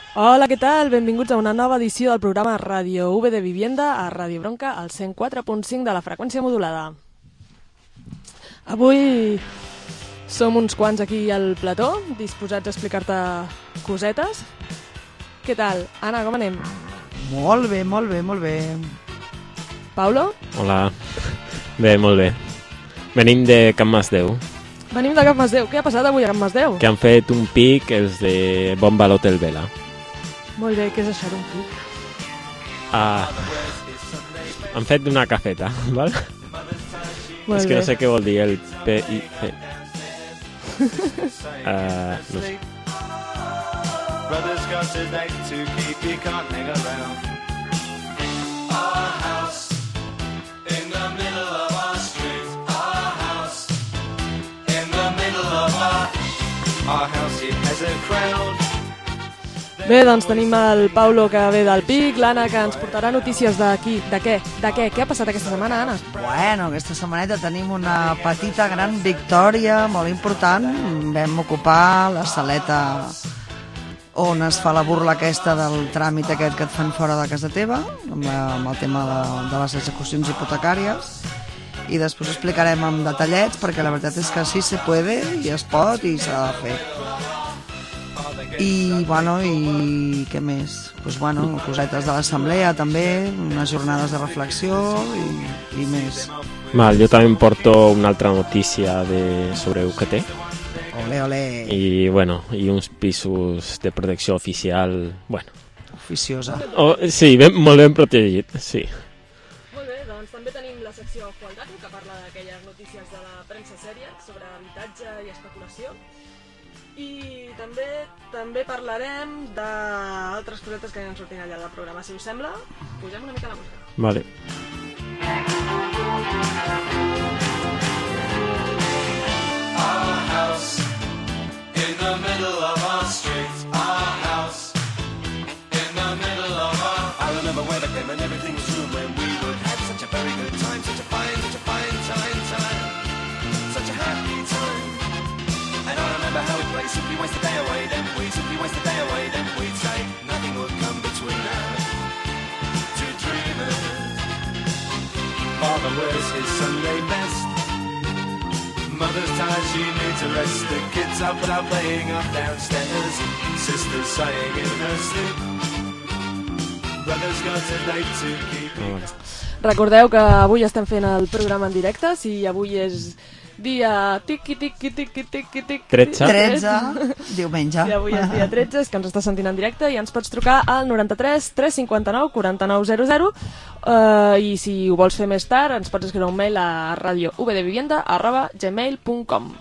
Hola, què tal? Benvinguts a una nova edició del programa Ràdio V de Vivienda a Ràdio Bronca, al 104.5 de la freqüència modulada. Avui som uns quants aquí al plató, disposats a explicar-te cosetes. Què tal? Anna, com anem? Molt bé, molt bé, molt bé. Paulo? Hola. Bé, molt bé. Venim de Can Masdeu. Venim de Can Masdeu. Què ha passat avui a Can Masdeu? Que han fet un pic els de Bomba a l'Hotel Vela. Molt bé, què és això d'un pic? Han fet una cafeta, val? Molt És que bé. no sé què vol dir el P-I-P. No sé. Brother's got his date to keep, you can't hang around. Our house in the middle of our street. Our house in the middle of our house, it has a crowd. Bé, doncs tenim el Paulo que ve del pic, l'Anna que ens portarà notícies d'aquí. De què? De què? Què ha passat aquesta setmana, Anna? Bueno, aquesta setmaneta tenim una petita gran victòria molt important. Vam ocupar la saleta on es fa la burla aquesta del tràmit aquest que et fan fora de casa teva, amb el tema de les execucions hipotecàries. I després explicarem amb detallets, perquè la veritat és que sí se puede, i es pot, i s'ha de fer. I, bueno, i què més? Pues, bueno, cosetes de l'assemblea també, unes jornades de reflexió i més. Val, jo també em porto una altra notícia sobre UGT. Ole, ole. I, bueno, i uns pisos de protecció oficial, bueno. Oficiosa. Sí, molt ben protegit, sí. Molt bé, doncs també tenim la secció Qual Dato, que parla d'aquelles notícies de la premsa sèria sobre habitatge i especulació. I també parlarem d'altres cosetes que aniran sortint allà del programa. Si us sembla, pugem una mica la música. Vale. Our house in the middle of our street. Our house in the middle of our... I remember when I came and everything was room when we would have such a very good time, such a fine time, such a happy time. And I remember how we'd play Simply Waste the Day Away, then we'd simply waste the day away, then we'd say nothing would come between us, two dreamers. Father wears his Sunday best, mother's tired, she needs a rest. The kids are put out playing up downstairs, sister's sighing in her sleep, brother's got a date to keep. Recordeu que avui estem fent el programa en directe, si avui és dia tiqui-tiqui-tiqui-tiqui-tiqui 13, diumenge. Si avui és dia 13, és que ens està sentint en directe i ens pots trucar al 93 359 4900 i si ho vols fer més tard ens pots escriure un mail a radiovdevivienda@gmail.com.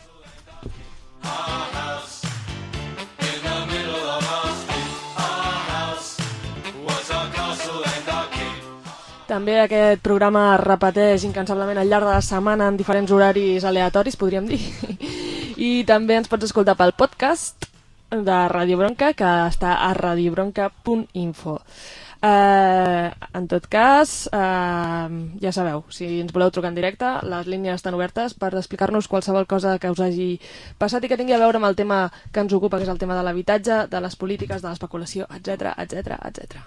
També aquest programa es repeteix incansablement al llarg de la setmana en diferents horaris aleatoris, podríem dir. I també ens pots escoltar pel podcast de Ràdio Bronca, que està a radiobronca.info. En tot cas, ja sabeu, si ens voleu trucar en directe, les línies estan obertes per explicar-nos qualsevol cosa que us hagi passat i que tingui a veure amb el tema que ens ocupa, que és el tema de l'habitatge, de les polítiques, de l'especulació, etc, etc, etc.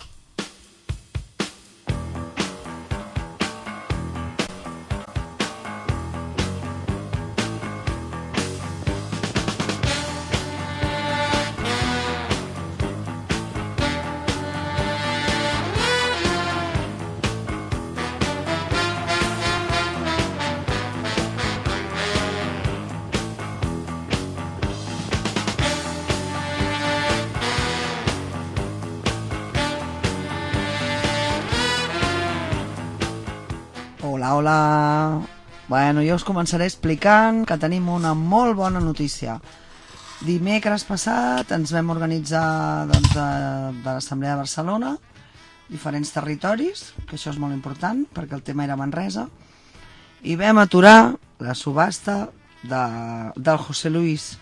Hola. Bueno, jo us començaré explicant que tenim una molt bona notícia. Dimecres passat ens vam organitzar de l'Assemblea de Barcelona, diferents territoris, que això és molt important perquè el tema era Manresa, i vam aturar la subhasta del José Luis.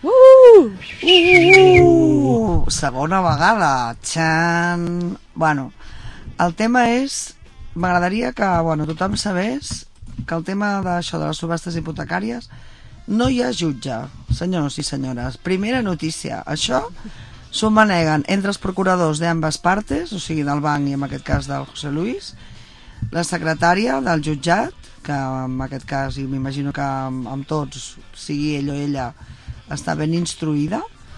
Segona vegada. Txan! Bueno, el tema és... M'agradaria que tothom sabés que el tema d'això de les subhastes hipotecàries no hi ha jutge, senyors i senyores. Primera notícia, això Submaneguen entre els procuradors d'ambes partes, o sigui, del banc i en aquest cas del José Luis, la secretària del jutjat, que en aquest cas, i m'imagino que amb tots, sigui ell o ella, està ben instruïda,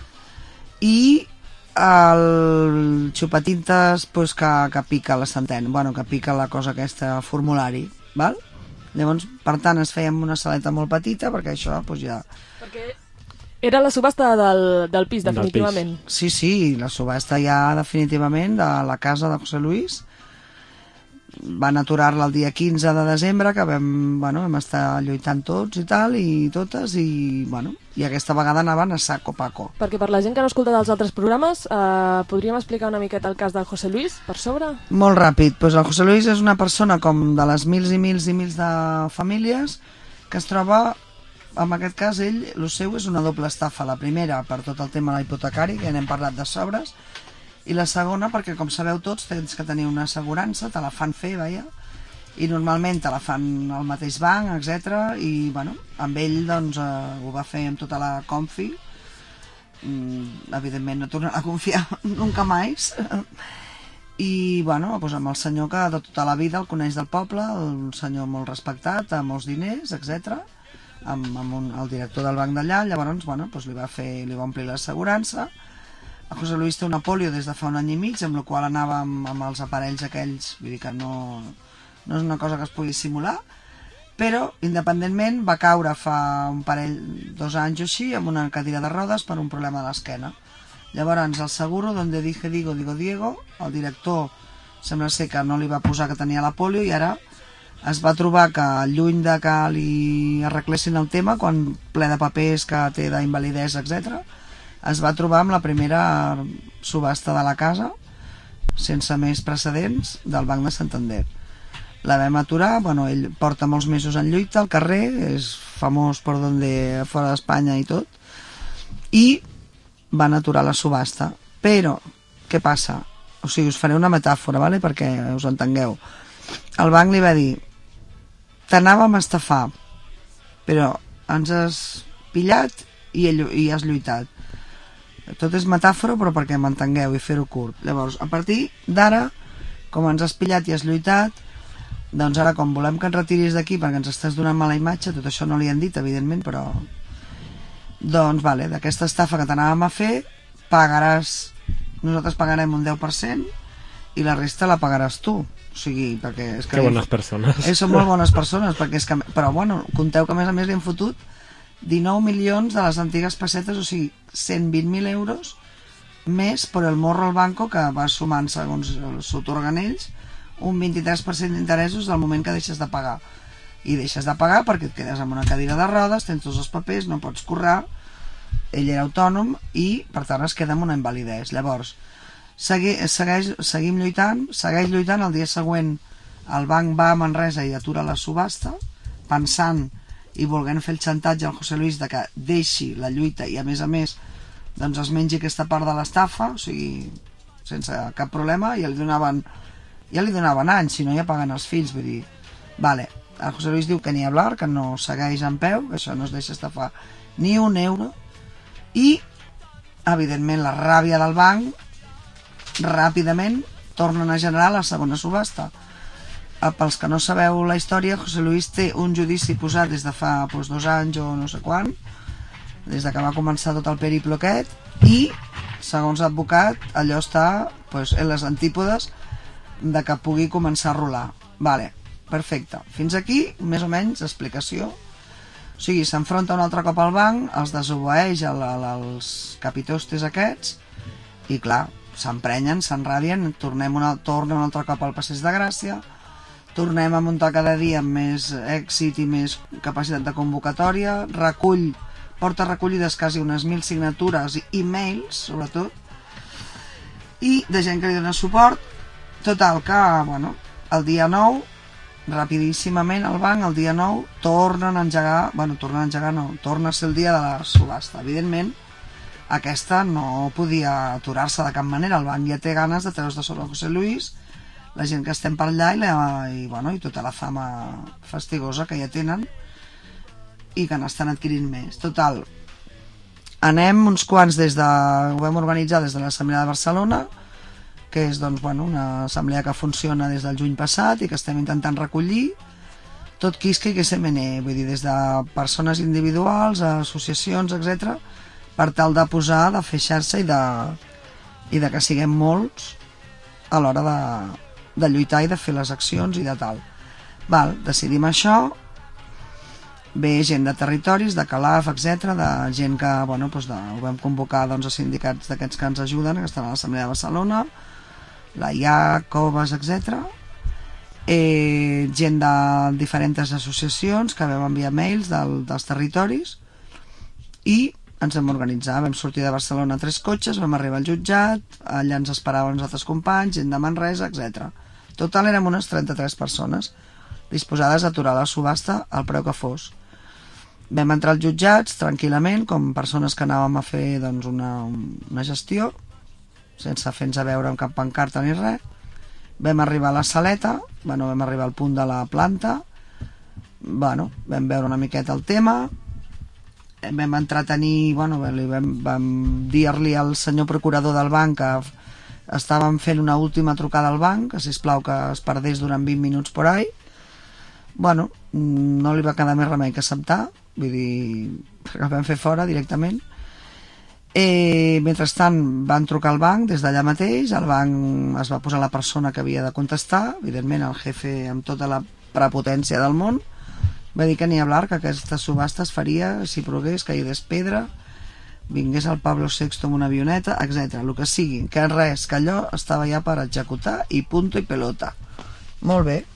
i el xupatintes pues, que pica la sentència, bueno, que pica la cosa aquesta, el formulari, val? Llavors, per tant, es feia amb una saleta molt petita, perquè això pues, ja... Perquè era la subhasta del pis, definitivament. Sí, la subhasta ja definitivament de la casa de José Luis. Van aturar-la el dia 15 de desembre, que vam estar lluitant tots i tal, i totes, i aquesta vegada anaven a saco paco. Perquè per la gent que no ha escoltat els altres programes, podríem explicar una miqueta el cas del José Luis, per sobre? Molt ràpid. Pues el José Luis és una persona com de les mils i mils i mils de famílies que es troba... En aquest cas, el seu és una doble estafa. La primera, per tot el tema de l'hipotecari, que ja n'hem parlat de sobres, i la segona, perquè com sabeu tots, tens que tenir una assegurança, te la fan fer, i normalment te la fan al mateix banc, etc. I, amb ell, doncs, ho va fer amb tota la confi. Evidentment, no tornarà a confiar nunca més. I, doncs, amb el senyor que de tota la vida el coneix del poble, un senyor molt respectat, amb molts diners, etc., amb el director del banc d'allà. Llavors, doncs li va omplir l'assegurança. El José Luis té una pòlio des de fa un any i mig, amb la qual anava amb els aparells aquells, vull dir que no és una cosa que es pugui simular, però independentment va caure fa un parell, 2 anys o així, amb una cadira de rodes per un problema de l'esquena. Llavors el seguro, donde dije digo Diego, el director sembla ser que no li va posar que tenia la pòlio, i ara es va trobar que lluny de que li arreglessin el tema, quan ple de papers que té d'invalidesa, etc., es va trobar amb la primera subhasta de la casa, sense més precedents, del Banc de Santander. La vam aturar, ell porta molts mesos en lluita al carrer, és famós per fora d'Espanya i tot, i van aturar la subhasta. Però, què passa? O sigui, us faré una metàfora, perquè us entengueu. El banc li va dir: t'anàvem a estafar, però ens has pillat i has lluitat. Tot és metàfora, però perquè m'entengueu i fer-ho curt. Llavors, a partir d'ara, com ens has pillat i has lluitat, doncs ara, com volem que ens retiris d'aquí perquè ens estàs donant mala imatge, tot això no li han dit, evidentment, però... Doncs, d'aquesta estafa que t'anàvem a fer, nosaltres pagarem un 10% i la resta la pagaràs tu. O sigui, perquè... Que bones persones. Són molt bones persones, perquè és que... Però, conteu que a més li han fotut 19 milions de les antigues pessetes, o sigui, 120.000 euros més per el morro al banco, que va sumant, segons s'otorguen ells, un 23% d'interessos del moment que deixes de pagar. I deixes de pagar perquè et quedes amb una cadira de rodes, tens tots els papers, no pots currar, ell era autònom i, per tant, es queda amb una invalidesa. Llavors, seguim lluitant, segueix lluitant. El dia següent el banc va a Manresa i atura la subhasta, pensant i volent fer el xantatge al José Luis de que deixi la lluita i a més doncs es mengi aquesta part de l'estafa, o sigui, sense cap problema. Ja li donaven anys, si no ja paguen els fills, vull dir, el José Luis diu que ni hablar, que no segueix en peu, que això no es deixa estafar ni un euro, i evidentment la ràbia del banc, ràpidament tornen a generar la segona subhasta. Pels que no sabeu la història, José Luis té un judici posat des de fa 2 anys o no sé quan, des de que va començar tot el periplo aquest, i segons l'advocat allò està en les antípodes de que pugui començar a rolar. Perfecte, fins aquí més o menys explicació. O sigui, s'enfronta un altre cop al banc, els desobeeix als capitostes aquests i clar, s'emprenyen, s'enràdien, tornen un altre cop al Passeig de Gràcia, tornem a muntar cada dia amb més èxit i més capacitat de convocatòria, porta recollides quasi unes 1.000 signatures i e-mails, sobretot, i de gent que li dona suport. Total, que, el dia 9, rapidíssimament el banc, el dia 9, torna a ser el dia de la subhasta. Evidentment, aquesta no podia aturar-se de cap manera. El banc ja té ganes de treure's de sobre el José Luis, la gent que estem per allà i tota la fama fastigosa que ja tenen i que n'estan adquirint més. Total, anem uns quants ho vam organitzar des de l'Assemblea de Barcelona, que és doncs, bueno, una assemblea que funciona des del juny passat i que estem intentant recollir tot quisque i que se mene, vull dir, des de persones individuals a associacions, etc, per tal de posar, de fer xarxa i de que siguem molts a l'hora de lluitar i de fer les accions i de tal. Decidim això, ve gent de territoris, de Calaf, etc, de gent que, bueno, doncs ho vam convocar doncs, a sindicats d'aquests que ens ajuden, que estan a l'Assemblea de Barcelona, la IAC, Coves, etc. Gent de diferents associacions que vam enviar mails dels territoris i ens vam organitzar, vam sortir de Barcelona 3 cotxes, vam arribar al jutjat, allà ens esperaven els altres companys, gent de Manresa, etc. Total érem unes 33 persones disposades a aturar la subhasta al preu que fos. Vam entrar als jutjats tranquil·lament, com persones que anàvem a fer doncs, una gestió, sense fer-nos a veure amb cap pancarta ni res. Vam arribar a la saleta, vam arribar al punt de la planta, vam veure una miqueta el tema, vam entretenir, vam dir-li al senyor procurador del banc que estàvem fent una última trucada al banc, que sisplau que es perdés durant 20 minuts por ahí. No li va quedar més remei que acceptar, vull dir, que el vam fer fora directament. Mentrestant van trucar al banc des d'allà mateix, al banc es va posar la persona que havia de contestar, evidentment el jefe amb tota la prepotència del món, va dir que ni hablar, que aquesta subhasta es faria si plogués, caigués pedra, vingués el Pablo VI amb una avioneta, etc. El que sigui, que res, que allò estava ja per executar i punto i pelota. Molt bé,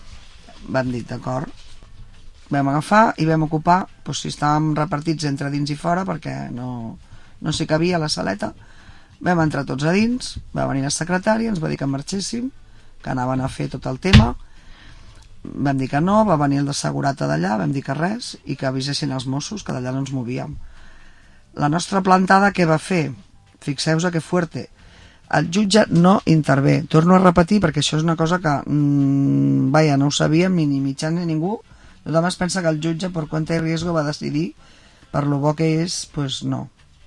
vam dir d'acord. Vam agafar i vam ocupar, si estàvem repartits entre dins i fora, perquè no s'hi cabia a la saleta, vam entrar tots a dins, va venir la secretària, ens va dir que marxéssim, que anaven a fer tot el tema, vam dir que no, va venir el de segurata d'allà, vam dir que res, i que avisessin els Mossos, que d'allà no ens movíem. La nostra plantada què va fer? Fixeu-vos que fuerte. El jutge no intervé. Torno a repetir perquè això és una cosa que no ho sabíem ni mitjans ni ningú. Tothom es pensa que el jutge per compte i riesgo va decidir per lo bo que és, no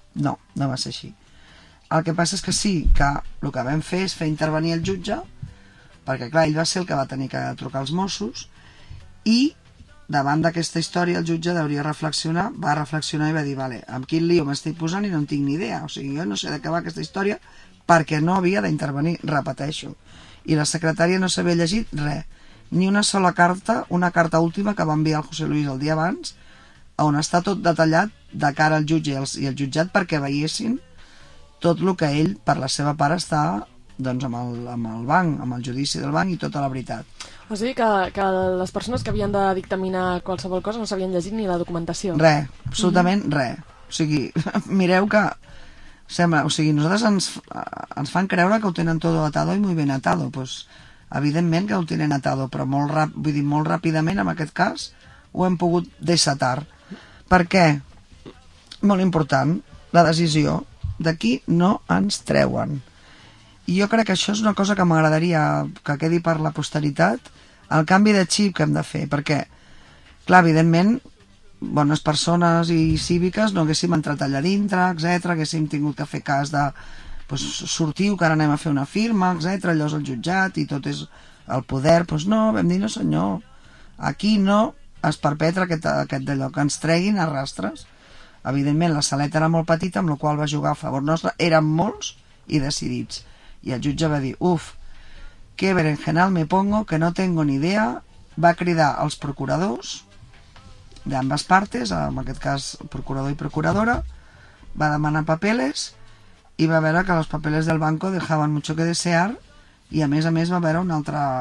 va ser així. El que passa és que sí, que el que vam fer és fer intervenir el jutge, perquè clar, ell va ser el que va tenir que trucar als Mossos, i davant d'aquesta història el jutge va reflexionar i va dir, vale, amb quin lío m'estic posant i no en tinc ni idea, o sigui, jo no sé de què va aquesta història, perquè no havia d'intervenir, repeteixo, i la secretària no s'havia llegit res, ni una sola carta, una carta última que va enviar el José Luis el dia abans, on està tot detallat de cara al jutge i al jutjat perquè veiessin tot el que ell, per la seva part, està doncs, amb el banc, amb el judici del banc i tota la veritat. O sigui que les persones que havien de dictaminar qualsevol cosa no s'havien llegit ni la documentació. Res, absolutament res. O sigui, mireu que sembla, o sigui, nosaltres ens fan creure que ho tenen tot atado i muy ben atado. Pues, evidentment que ho tenen atado, però molt ràpidament, en aquest cas, ho hem pogut desatar. Per què? Molt important, la decisió d'aquí no ens treuen. I jo crec que això és una cosa que m'agradaria que quedi per la posteritat, el canvi de xip que hem de fer, perquè, clar, evidentment, bones persones i cíviques no haguéssim entrat allà dintre, etc, haguéssim tingut que fer cas de sortiu, que ara anem a fer una firma, etc, allò és el jutjat i tot és el poder, doncs no, vam dir no senyor, aquí no es perpetra aquest d'allò, que ens treguin a rastres. Evidentment la saleta era molt petita, amb la qual va jugar a favor nostre, eren molts i decidits. I el jutge va dir, que berenjenal me pongo, que no tengo ni idea, va cridar als procuradors d'ambas partes, en aquest cas procurador i procuradora, va demanar papeles i va veure que los papeles del banco dejaban mucho que desear i a més va veure una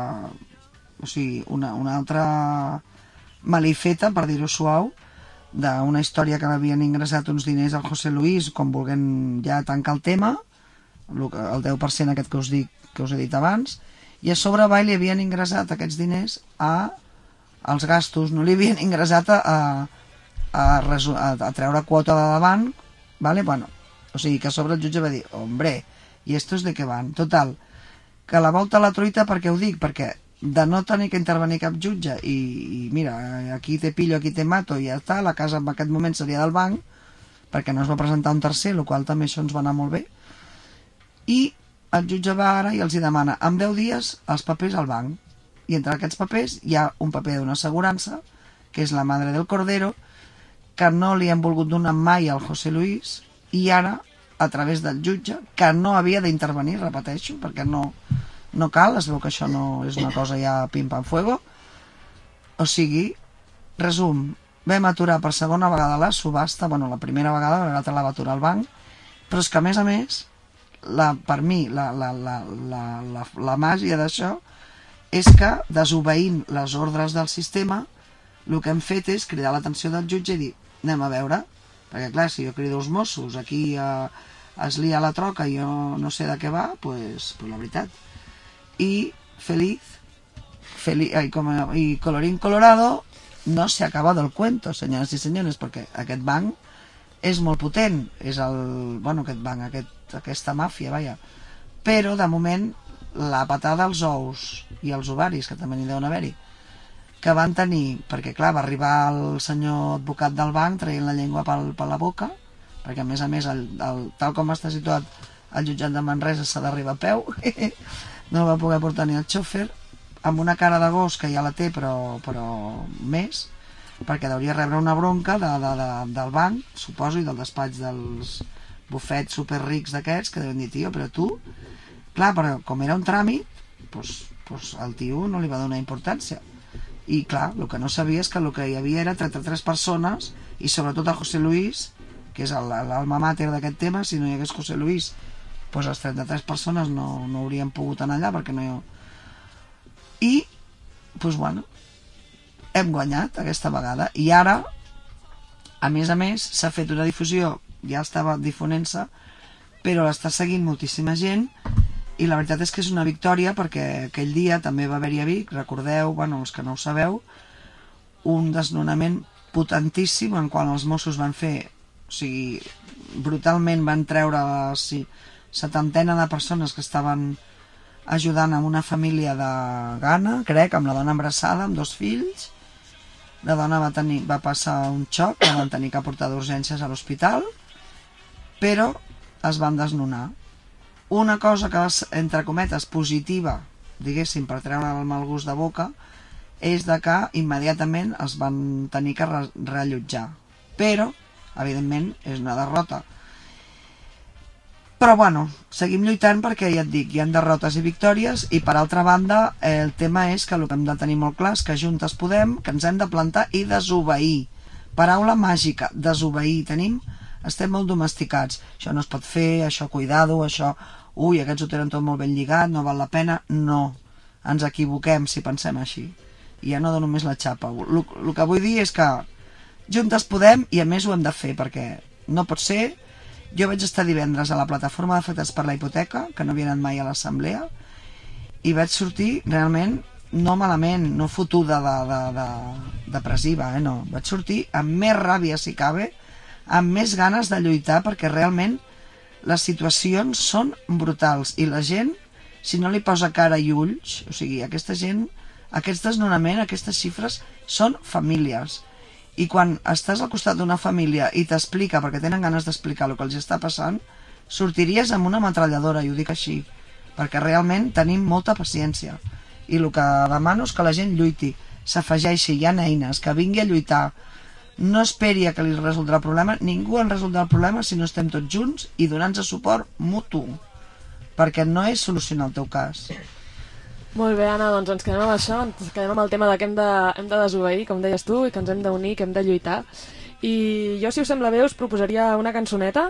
altra malifeta, per dir-ho suau, d'una història que havien ingressat uns diners al José Luis com volent ja tancar el tema, el 10% aquest que us he dit abans, i a sobre li havien ingressat aquests diners als gastos, no li havien ingressat a treure quota de davant, ¿vale? Bueno, o sigui que a sobre el jutge va dir, hombre, ¿y estos de què van? Total, que la volta a la truita, per què ho dic? Perquè de no tenir que intervenir cap jutge i mira, aquí te pillo, aquí te mato i ja està, la casa en aquest moment seria del banc, perquè no es va presentar un tercer, el qual també això ens va anar molt bé, i el jutge va ara i els hi demana en 10 dies els papers al banc, i entre aquests papers hi ha un paper d'una assegurança, que és la Madre del Cordero, que no li han volgut donar mai al José Luis, i ara, a través del jutge, que no havia d'intervenir, repeteixo, perquè no cal, es veu que això no és una cosa ja pim-pam-fuego. O sigui, resum, vam aturar per segona vegada la subhasta, bueno, la primera vegada, l'altra la va aturar el banc, però és que, a més, per mi, la màgia d'això és que, desobeint les ordres del sistema, el que hem fet és cridar l'atenció del jutge i dir, anem a veure, perquè clar, si jo crido els Mossos, aquí es lia la troca i jo no sé de què va, pues la veritat. I y colorín colorado, no se ha acabado el cuento, senyores i senyores, perquè aquest banc és molt potent, és aquest banc, aquesta màfia, vaja. Però, de moment, la patada als ous i als ovaris, que també n'hi deuen haver-hi, que van tenir, perquè clar, va arribar el senyor advocat del banc traient la llengua per la boca, perquè a més, tal com està situat el jutjat de Manresa s'ha d'arribar a peu, no el va poder portar ni el xòfer, amb una cara de gos que ja la té, però més, perquè hauria rebre una bronca del banc, suposo, i del despatx dels bufets superrics d'aquests, que deuen dir, tio, però tu, clar, però com era un tràmit, doncs el tio no li va donar importància. I clar, el que no sabia és que el que hi havia era 33 persones, i sobretot el José Luis, que és l'alma mater d'aquest tema. Si no hi hagués José Luis, doncs les 33 persones no haurien pogut anar allà, perquè no hi ha... I, doncs bueno, hem guanyat aquesta vegada, i ara, a més, s'ha fet una difusió, ja estava difonent-se, però l'està seguint moltíssima gent, i la veritat és que és una victòria, perquè aquell dia també va haver-hi a Vic, recordeu, bueno, els que no ho sabeu, un desnonament potentíssim en quan els Mossos van fer, o sigui, brutalment van treure la setantena de persones que estaven ajudant a una família de Ghana, crec, amb la dona embarassada, amb 2 fills. La dona va passar un xoc, la van tenir que portar d'urgències a l'hospital, però es van desnonar. Una cosa que és, entre cometes, positiva, diguéssim, per treure el mal gust de boca, és de que immediatament es van tenir que reallotjar. Però, evidentment, és una derrota. Però, bueno, seguim lluitant perquè, ja et dic, hi ha derrotes i victòries, i, per altra banda, el tema és que el que hem de tenir molt clar és que juntes podem, que ens hem de plantar i desobeir. Paraula màgica, desobeir. Estem molt domesticats. Això no es pot fer, això cuidado, això... Ui, aquests ho tenen tot molt ben lligat, no val la pena. No, ens equivoquem si pensem així. I ja no dono més la xapa. El que vull dir és que juntes podem, i a més ho hem de fer, perquè no pot ser... Jo vaig estar divendres a la plataforma d'afectats per la hipoteca, que no havia anat mai a l'assemblea, i vaig sortir realment no malament, no fotuda de depressiva, no. Vaig sortir amb més ràbia, si cabe, amb més ganes de lluitar, perquè realment les situacions són brutals, i la gent, si no li posa cara i ulls, o sigui, aquesta gent, aquest desnonament, aquestes xifres, són famílies. I quan estàs al costat d'una família i t'explica, perquè tenen ganes d'explicar el que els està passant, sortiries amb una metralladora, i ho dic així, perquè realment tenim molta paciència. I el que demano és que la gent lluiti, s'afegeixi, hi ha eines, que vingui a lluitar. No esperi que li resoldrà el problema, ningú en resoldrà el problema si no estem tots junts i donant-nos suport mutu, perquè no és solucionar el teu cas. Molt bé, Anna, doncs ens quedem amb això, ens quedem amb el tema de que hem de desobeir, com deies tu, i que ens hem d'unir, que hem de lluitar. I jo, si us sembla bé, us proposaria una cançoneta.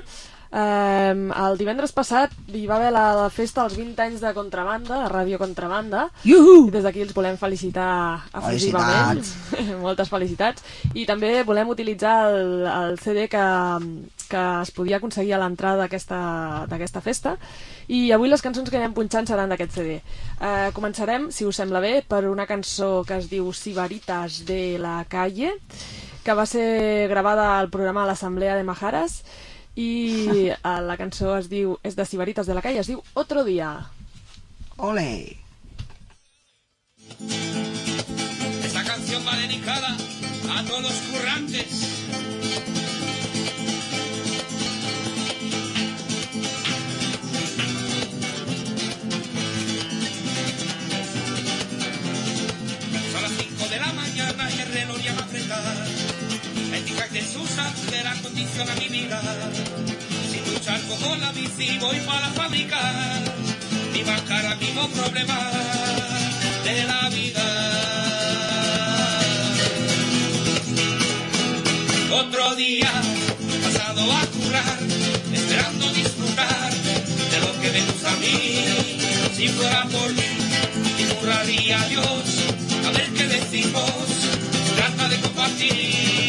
El divendres passat hi va haver la festa als 20 anys de Contrabanda, de Ràdio Contrabanda. Iuhu! I des d'aquí els volem felicitar efusivament. Moltes felicitats. I també volem utilitzar el CD que es podia aconseguir a l'entrada d'aquesta festa. I avui les cançons que anem punxant seran d'aquest CD. Començarem, si us sembla bé, per una cançó que es diu Sibaritas de la Calle, que va ser gravada al programa L'Assemblea de Majaras, i la cançó és de Sibaritas de la Calle, es diu Otro Día. Ole! Esta canción va dedicada a todos los currantes solución a mi vida. Sin luchar como la bici voy para la fábrica y marcar al mismo problema de la vida. Otro día pasado a currar, esperando disfrutar de lo que me gusta a mí. Si fuera por mí, y curraría a Dios, a ver qué decimos, trata de compartir.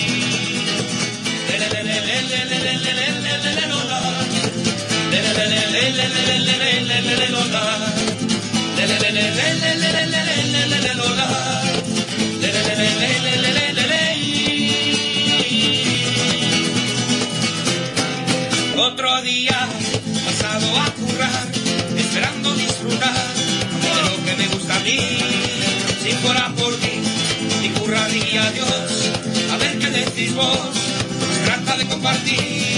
Otro día pasado a currar, esperando disfrutar de lo que me gusta a mí. Si fuera por mí, y curraría a Dios, a ver qué decís vos, trata de compartir.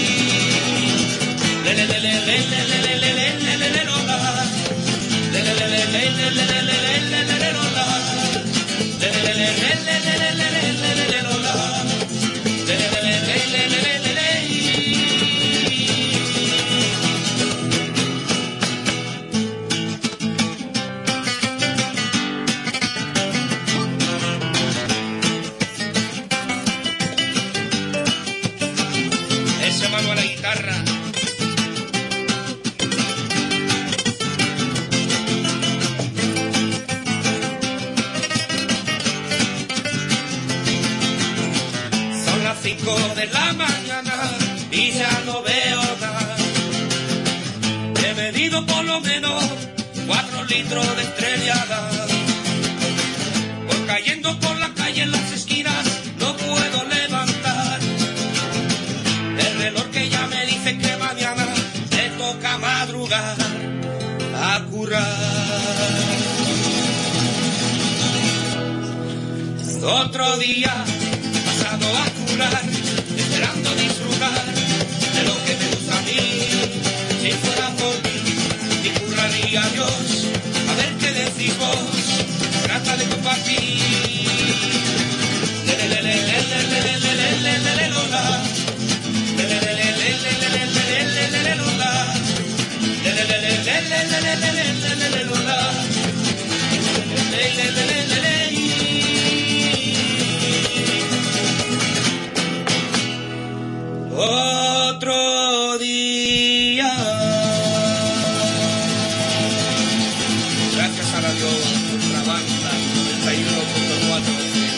Ese mano a la guitarra. Son las 5 de la mañana y ya no veo nada. He bebido por lo menos 4 litros de estrellada. Voy cayendo por la calle en las esquinas, no puedo levantar. El reloj que ya me dice que mañana me toca madrugar a currar. Otro día pasado a curar, esperando disfrutar de lo que me gusta a mí. Si fuera por mí, y curraría a Dios, a ver qué decís vos, trata de compartir. Otro día. Gracias a Radio Contrabanda 91.4.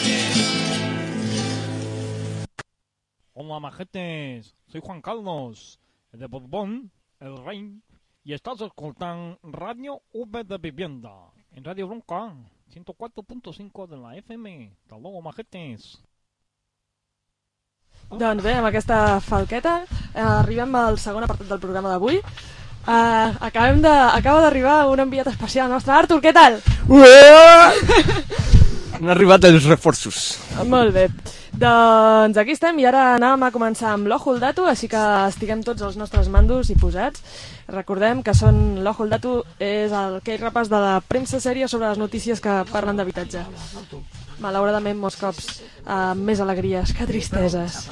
Hola majetes, soy Juan Carlos, el de Borbón, el rey, y estás escoltant Radio V de Vivienda, en Radio Bronca, 104.5 de la FM. Hasta luego majetes. Doncs bé, amb aquesta falqueta arribem al segon apartat del programa d'avui. Acaba d'arribar un enviat especial nostre. Artur, què tal? Han arribat els reforços. Molt bé. Doncs aquí estem i ara anàvem a començar amb l'Ojo al Dato, així que estiguem tots els nostres mandos i posats. Recordem que són l'Ojo al Dato és aquell repàs de la premsa sèria sobre les notícies que parlen d'habitatge. Malauradament molts cops amb més alegries que tristeses.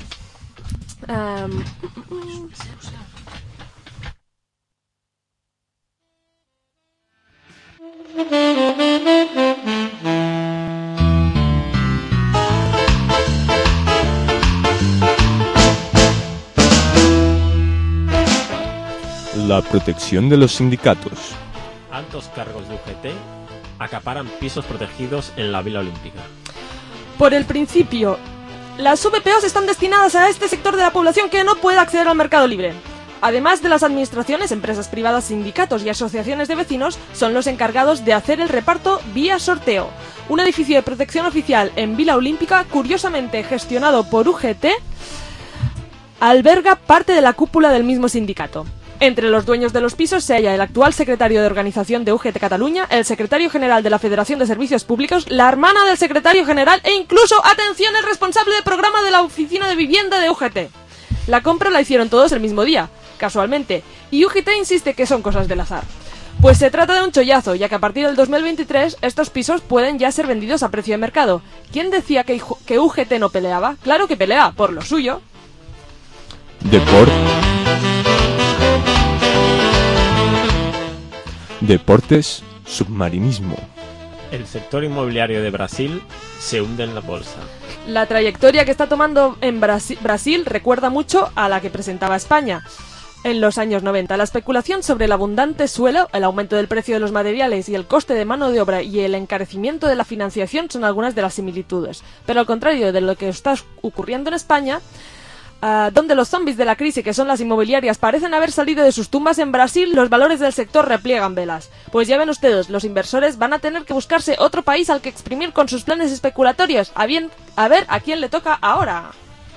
La protección de los sindicatos. Altos cargos de UGT acaparan pisos protegidos en la Vila Olímpica. Por el principio, las VPOs están destinadas a este sector de la población que no puede acceder al mercado libre. Además de las administraciones, empresas privadas, sindicatos y asociaciones de vecinos son los encargados de hacer el reparto vía sorteo. Un edificio de protección oficial en Vila Olímpica, curiosamente gestionado por UGT, alberga parte de la cúpula del mismo sindicato. Entre los dueños de los pisos se halla el actual secretario de organización de UGT Cataluña, el secretario general de la Federación de Servicios Públicos, la hermana del secretario general e incluso, atención, el responsable de programa de la oficina de vivienda de UGT. La compra la hicieron todos el mismo día, casualmente, y UGT insiste que son cosas del azar. Pues se trata de un chollazo, ya que a partir del 2023 estos pisos pueden ya ser vendidos a precio de mercado. ¿Quién decía que UGT no peleaba? Claro que pelea, por lo suyo. Deportes, submarinismo. El sector inmobiliario de Brasil se hunde en la bolsa. La trayectoria que está tomando en Brasil recuerda mucho a la que presentaba España en los años 90. La especulación sobre el abundante suelo, el aumento del precio de los materiales y el coste de mano de obra y el encarecimiento de la financiación son algunas de las similitudes. Pero al contrario de lo que está ocurriendo en España, donde los zombies de la crisis, que son las inmobiliarias, parecen haber salido de sus tumbas, en Brasil los valores del sector repliegan velas. Pues ya ven ustedes, los inversores van a tener que buscarse otro país al que exprimir con sus planes especulatorios. A ver a quién le toca ahora.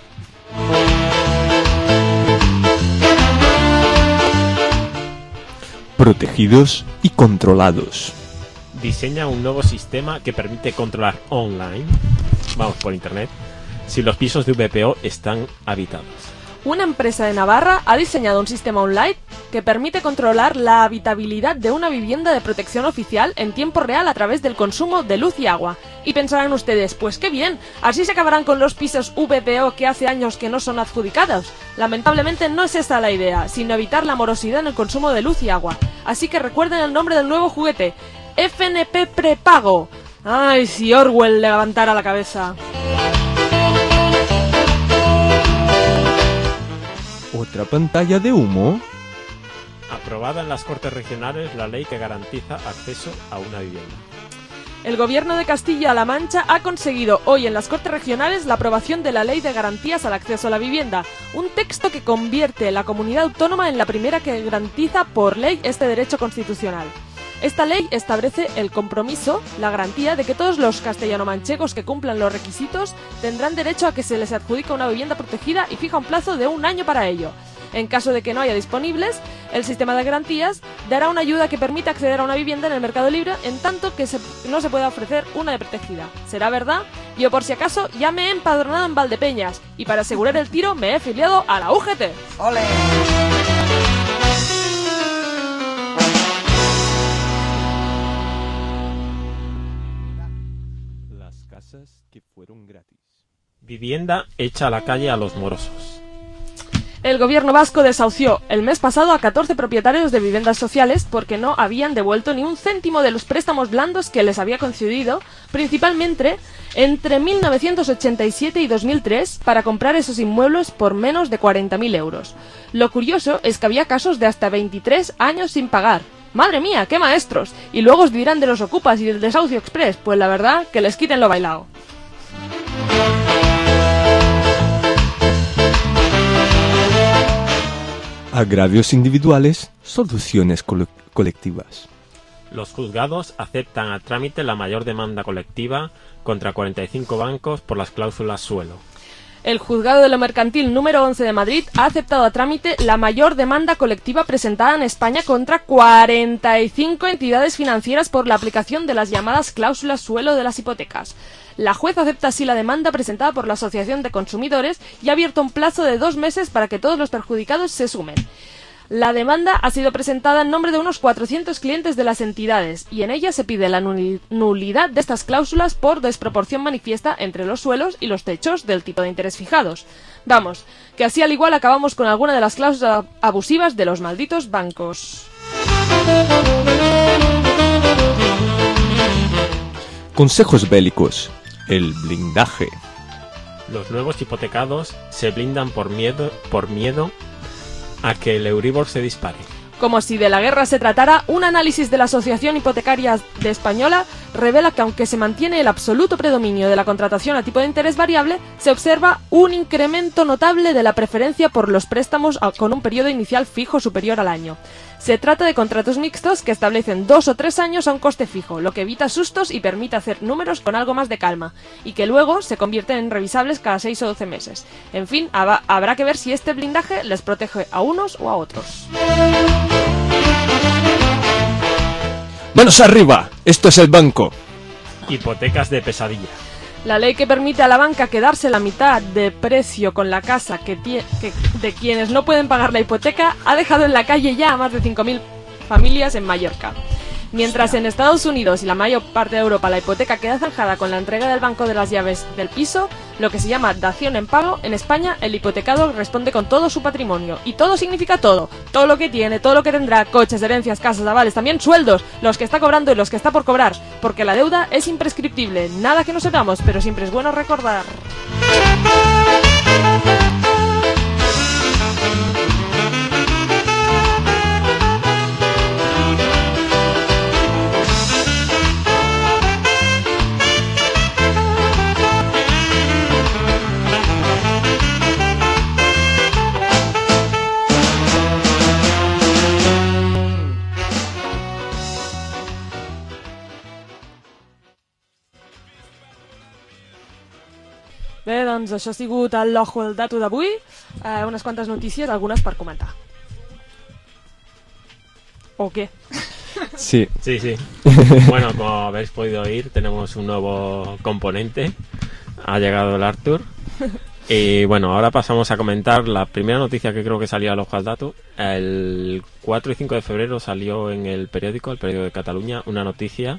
Protegidos y controlados. Diseña un nuevo sistema que permite controlar online, vamos, por internet, si los pisos de VPO están habitados. Una empresa de Navarra ha diseñado un sistema online que permite controlar la habitabilidad de una vivienda de protección oficial en tiempo real a través del consumo de luz y agua. Y pensarán ustedes, pues qué bien, así se acabarán con los pisos VPO que hace años que no son adjudicados. Lamentablemente no es esa la idea, sino evitar la morosidad en el consumo de luz y agua. Así que recuerden el nombre del nuevo juguete, FNP Prepago. Ay, si Orwell levantara la cabeza. ¿Otra pantalla de humo? Aprobada en las Cortes Regionales la ley que garantiza acceso a una vivienda. El gobierno de Castilla-La Mancha ha conseguido hoy en las Cortes Regionales la aprobación de la Ley de Garantías al Acceso a la Vivienda, un texto que convierte la comunidad autónoma en la primera que garantiza por ley este derecho constitucional. Esta ley establece el compromiso, la garantía de que todos los castellano-manchegos que cumplan los requisitos tendrán derecho a que se les adjudique una vivienda protegida y fija un plazo de 1 año para ello. En caso de que no haya disponibles, el sistema de garantías dará una ayuda que permita acceder a una vivienda en el mercado libre en tanto que no se pueda ofrecer una de protegida. ¿Será verdad? Yo por si acaso ya me he empadronado en Valdepeñas y para asegurar el tiro me he afiliado a la UGT. ¡Ole! Las casas que fueron gratis. Vivienda hecha a la calle a los morosos. El gobierno vasco desahució el mes pasado a 14 propietarios de viviendas sociales porque no habían devuelto ni un céntimo de los préstamos blandos que les había concedido, principalmente entre 1987 y 2003, para comprar esos inmuebles por menos de 40.000 euros. Lo curioso es que había casos de hasta 23 años sin pagar. ¡Madre mía, qué maestros! Y luego os dirán de los ocupas y del desahucio express, pues la verdad, que les quiten lo bailado. Agravios individuales, soluciones colectivas. Los juzgados aceptan a trámite la mayor demanda colectiva contra 45 bancos por las cláusulas suelo. El Juzgado de lo Mercantil número 11 de Madrid ha aceptado a trámite la mayor demanda colectiva presentada en España contra 45 entidades financieras por la aplicación de las llamadas cláusulas suelo de las hipotecas. La jueza acepta así la demanda presentada por la Asociación de Consumidores y ha abierto un plazo de 2 meses para que todos los perjudicados se sumen. La demanda ha sido presentada en nombre de unos 400 clientes de las entidades y en ella se pide la nulidad de estas cláusulas por desproporción manifiesta entre los suelos y los techos del tipo de interés fijados. Vamos, que así al igual acabamos con alguna de las cláusulas abusivas de los malditos bancos. Consejos bélicos. El blindaje. Los nuevos hipotecados se blindan por miedo a que el Euribor se dispare. Como si de la guerra se tratara, un análisis de la Asociación Hipotecaria de Española revela que aunque se mantiene el absoluto predominio de la contratación a tipo de interés variable, se observa un incremento notable de la preferencia por los préstamos con un periodo inicial fijo superior al año. Se trata de contratos mixtos que establecen 2 o 3 años a un coste fijo, lo que evita sustos y permite hacer números con algo más de calma, y que luego se convierten en revisables cada 6 o 12 meses. En fin, habrá que ver si este blindaje les protege a unos o a otros. ¡Manos arriba! ¡Esto es el banco! Hipotecas de pesadilla. La ley que permite a la banca quedarse la mitad de precio con la casa de quienes no pueden pagar la hipoteca ha dejado en la calle ya a más de 5.000 familias en Mallorca. Mientras en Estados Unidos y la mayor parte de Europa la hipoteca queda zanjada con la entrega del banco de las llaves del piso, lo que se llama dación en pago. En España, el hipotecado responde con todo su patrimonio. Y todo significa todo. Todo lo que tiene, todo lo que tendrá, coches, herencias, casas, avales, también sueldos, los que está cobrando y los que está por cobrar. Porque la deuda es imprescriptible. Nada que no sepamos, pero siempre es bueno recordar. Bé, doncs això ha sigut l'Ojo al Dato d'avui. Unes quantes notícies, algunes per comentar. ¿O qué? Sí. Sí, sí. Bueno, como habéis podido oír, tenemos un nuevo componente. Ha llegado el Artur. Y bueno, ahora pasamos a comentar la primera noticia que creo que salió al Ojo al Dato. El 4 y 5 de febrero salió en el periódico de Cataluña, una noticia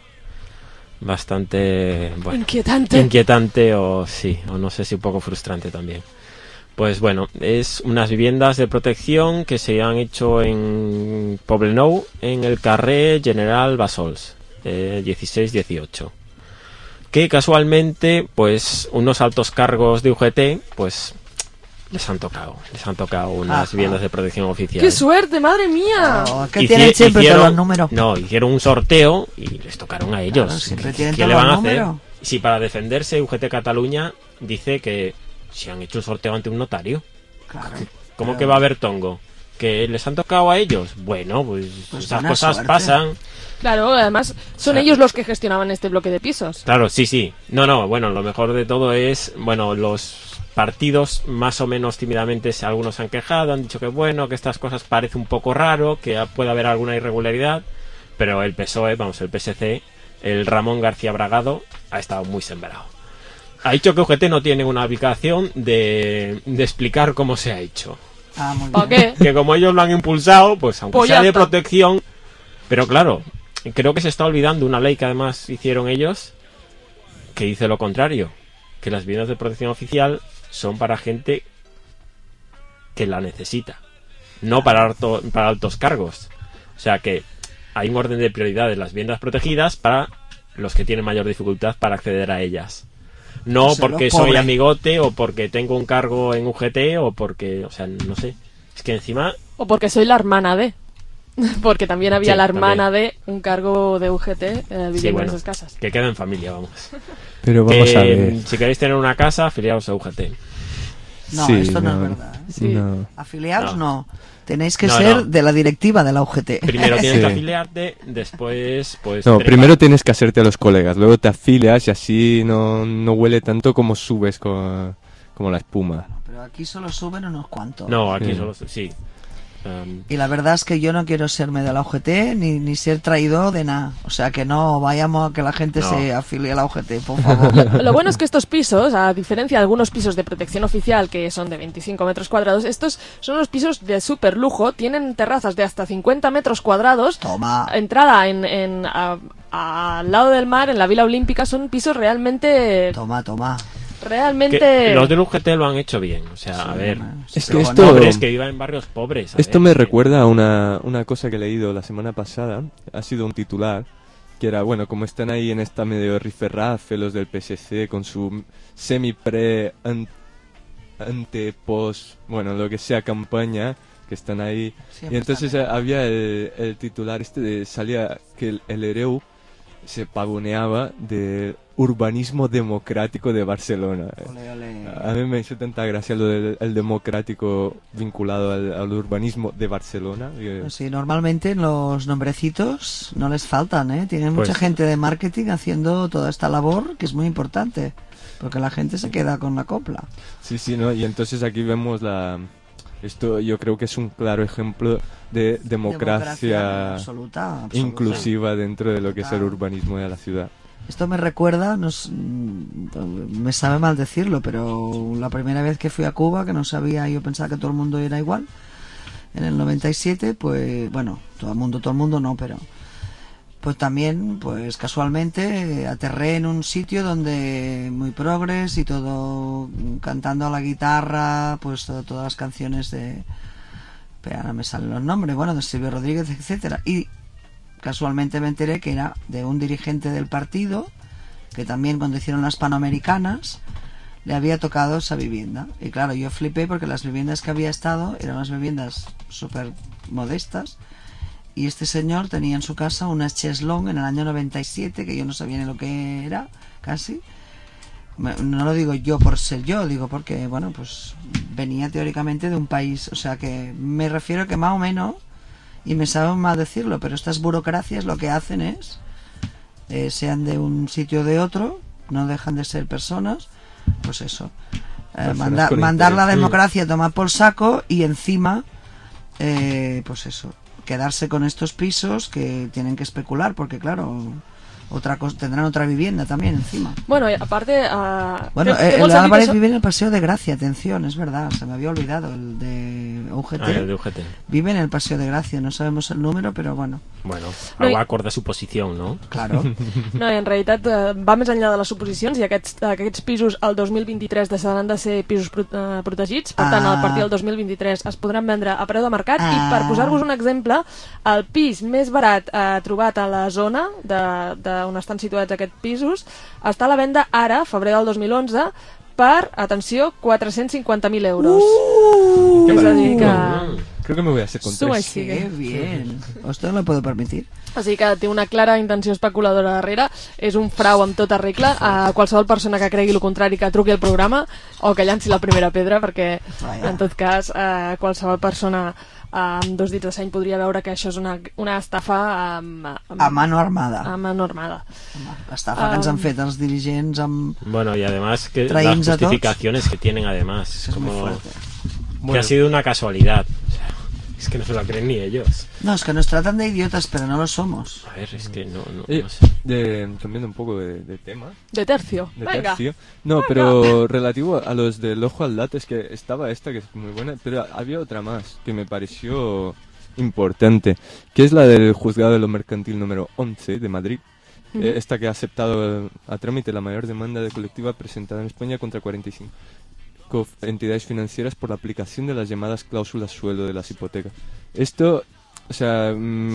bastante, bueno, inquietante o sí, o no sé si un poco frustrante también. Pues bueno, es unas viviendas de protección que se han hecho en Poblenou, en el carrer General Bassols, 16-18. Que casualmente, pues unos altos cargos de UGT, pues les han tocado unas viviendas de protección oficial. ¡Qué suerte, madre mía! Oh, que tienen siempre todos los números. No, hicieron un sorteo y les tocaron a ellos. Claro, siempre tienen ¿Qué todos le van a los hacer? números. Si para defenderse UGT Cataluña dice que si han hecho un sorteo ante un notario. Claro. ¿Cómo Pero- que va a haber tongo? ¿Que les han tocado a ellos? Bueno, pues esas buena cosas suerte. pasan. Claro, además son O sea, ellos los que gestionaban este bloque de pisos. Claro, sí. No, bueno, lo mejor de todo es, bueno, los partidos más o menos tímidamente algunos se han quejado, han dicho que bueno, que estas cosas parece un poco raro, que puede haber alguna irregularidad, pero el PSOE, vamos, el PSC, el Ramón García Bragado, ha estado muy sembrado. Ha dicho que UGT no tiene una obligación de explicar cómo se ha hecho. Ah, muy ¿Para bien. qué? Que como ellos lo han impulsado, pues aunque Pues sea ya de está. protección, pero claro, creo que se está olvidando una ley que además hicieron ellos, que dice lo contrario, que las viviendas de protección oficial son para gente que la necesita, no para altos cargos. O sea que hay un orden de prioridades las viviendas protegidas para los que tienen mayor dificultad para acceder a ellas. No O sea, porque los soy pobres. amigote o porque tengo un cargo en UGT o porque, o sea, no sé. Es que encima O porque soy la hermana de. Porque también había Sí, la hermana también. de un cargo de UGT viviendo sí, en bueno, esas casas. que queda en familia, vamos. Pero vamos Que, a ver. si queréis tener una casa, afiliaos a UGT. No, Sí, esto no es verdad. ¿eh? Sí. No. Afiliados No. no. Tenéis que No, ser no. de la directiva de la UGT. Primero tienes Sí. que afiliarte, después pues... No, trepa- primero tienes que hacerte a los colegas, luego te afilias y así no huele tanto como subes como la espuma. Pero aquí solo suben unos cuantos. No, aquí Sí. solo... Sí. Y la verdad es que yo no quiero serme de la UGT ni ser traidor de nada. O sea que no vayamos a que la gente No. se afilie a la UGT, por favor. Lo bueno es que estos pisos, a diferencia de algunos pisos de protección oficial que son de 25 metros cuadrados, estos son unos pisos de súper lujo, tienen terrazas de hasta 50 metros cuadrados, Toma. entrada al lado del mar, en la Vila Olímpica, son pisos realmente... Toma. Realmente... Los del UGT lo han hecho bien. O sea, a ver... Es Pero que bueno, esto, Pobres que vivan en barrios pobres. a esto ver, me que- recuerda a una cosa que he leído la semana pasada. Ha sido un titular que era, bueno, como están ahí en esta medio rifirrafe los del PSC con su semi-pre ante post, bueno, lo que sea campaña, que están ahí. Siempre Y entonces están había el titular salía que el Ereu se pavoneaba de urbanismo democrático de Barcelona. Ole, ole. A mí me hizo tanta gracia lo del el democrático vinculado al urbanismo de Barcelona. Pues sí, normalmente los nombrecitos no les faltan, ¿eh? Tienen Pues- mucha gente de marketing haciendo toda esta labor que es muy importante. Porque la gente se queda con la copla. Sí, ¿no? Y entonces aquí vemos esto yo creo que es un claro ejemplo de democracia absoluta. inclusiva dentro de lo que es el Total. urbanismo de la ciudad. Esto me recuerda, me sabe mal decirlo, pero la primera vez que fui a Cuba, que no sabía, yo pensaba que todo el mundo era igual, en el 97, pues, bueno, todo el mundo no, pero pues también, pues casualmente aterré en un sitio donde muy progres y todo cantando a la guitarra, pues todas las canciones de, pero ahora me salen los nombres, bueno, de Silvio Rodríguez, etcétera. Y casualmente me enteré que era de un dirigente del partido, que también cuando hicieron las Panamericanas le había tocado esa vivienda. Y claro, yo flipé porque las viviendas que había estado eran unas viviendas súper modestas. Y este señor tenía en su casa una cheslong en el año 97, que yo no sabía ni lo que era, casi. No lo digo yo por ser yo, digo porque, bueno, pues venía teóricamente de un país, o sea que me refiero que más o menos, y me sabe mal decirlo, pero estas burocracias lo que hacen es, sean de un sitio o de otro, no dejan de ser personas, pues eso, mandar la democracia a tomar por saco y encima, pues eso, quedarse con estos pisos que tienen que especular, porque claro, otra cosa, tendrán otra vivienda también encima. Bueno, y aparte... bueno, el Álvarez vive en el Paseo de Gracia, atención, es verdad, se me había olvidado, el de UGT. El de UGT. Vive en el Paseo de Gracia, no sabemos el número, però bueno. Bueno, algo acorde a su posición, no? Claro. No, i en realitat va més enllà de les suposicions i aquests pisos el 2023 deixaran de ser pisos protegits, per tant, a partir del 2023 es podran vendre a preu de mercat i per posar-vos un exemple, el pis més barat trobat a la zona on estan situats aquests pisos està a la venda ara, febrer del 2011, per, atenció, 450.000 euros. És a dir que... Creo que me voy a hacer con tres. Qué bien. ¿Usted no lo puedo permitir? O sigui que té una clara intenció especuladora darrere, és un frau amb tota regla. A qualsevol persona que cregui el contrari que truqui al programa o que llanci la primera pedra, perquè en tot cas qualsevol persona amb dos dits de seny podria veure que això és una estafa a mano armada. A mano armada. L'estafa que ens han fet els dirigents amb... Bueno, y además que las justificaciones que tienen además, es como muy que ha sido una casualidad. O sea, es que no se lo creen ni ellos. No, es que nos tratan de idiotas, pero no lo somos. A ver, es que no sé. Cambiando un poco de tema. De tercio. Venga. No, pero relativo a los del ojo al dato, es que estaba esta que es muy buena, pero había otra más que me pareció importante, que es la del Juzgado de lo Mercantil número 11 de Madrid. Esta que ha aceptado a trámite la mayor demanda de colectiva presentada en España contra 45 entidades financieras por la aplicación de las llamadas cláusulas suelo de las hipotecas. Esto, o sea,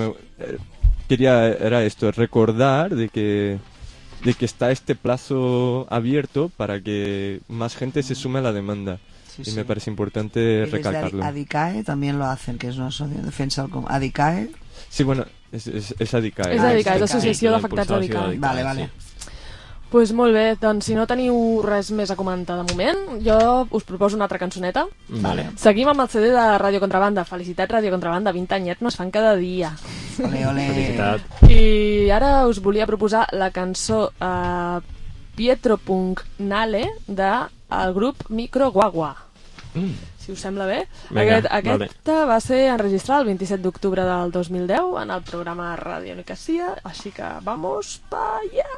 era esto, recordar de que está este plazo abierto para que más gente se sume a la demanda. Sí, me parece importante recalcarlo. ADICAE también lo hacen, que es una asociación de defensa del ADICAE. Sí, bueno, es ADICAE. És ADICAE, és l'Associació d'Afectats ADICAE. Vale. Pues molt bé, doncs si no teniu res més a comentar de moment, jo us proposo una altra cançoneta. Vale. Seguim amb el CD de Radio Contrabanda. Felicitats, Radio Contrabanda, 20 anyets no es fan cada dia. Ole, ole. Felicitat. I ara us volia proposar la cançó Pietro Pugnale del grup Micro Guagua. Si us sembla bé. Venga, Aquesta va ser enregistrada el 27 d'octubre del 2010 en el programa Radio Nicasia, així que vamos pa allá.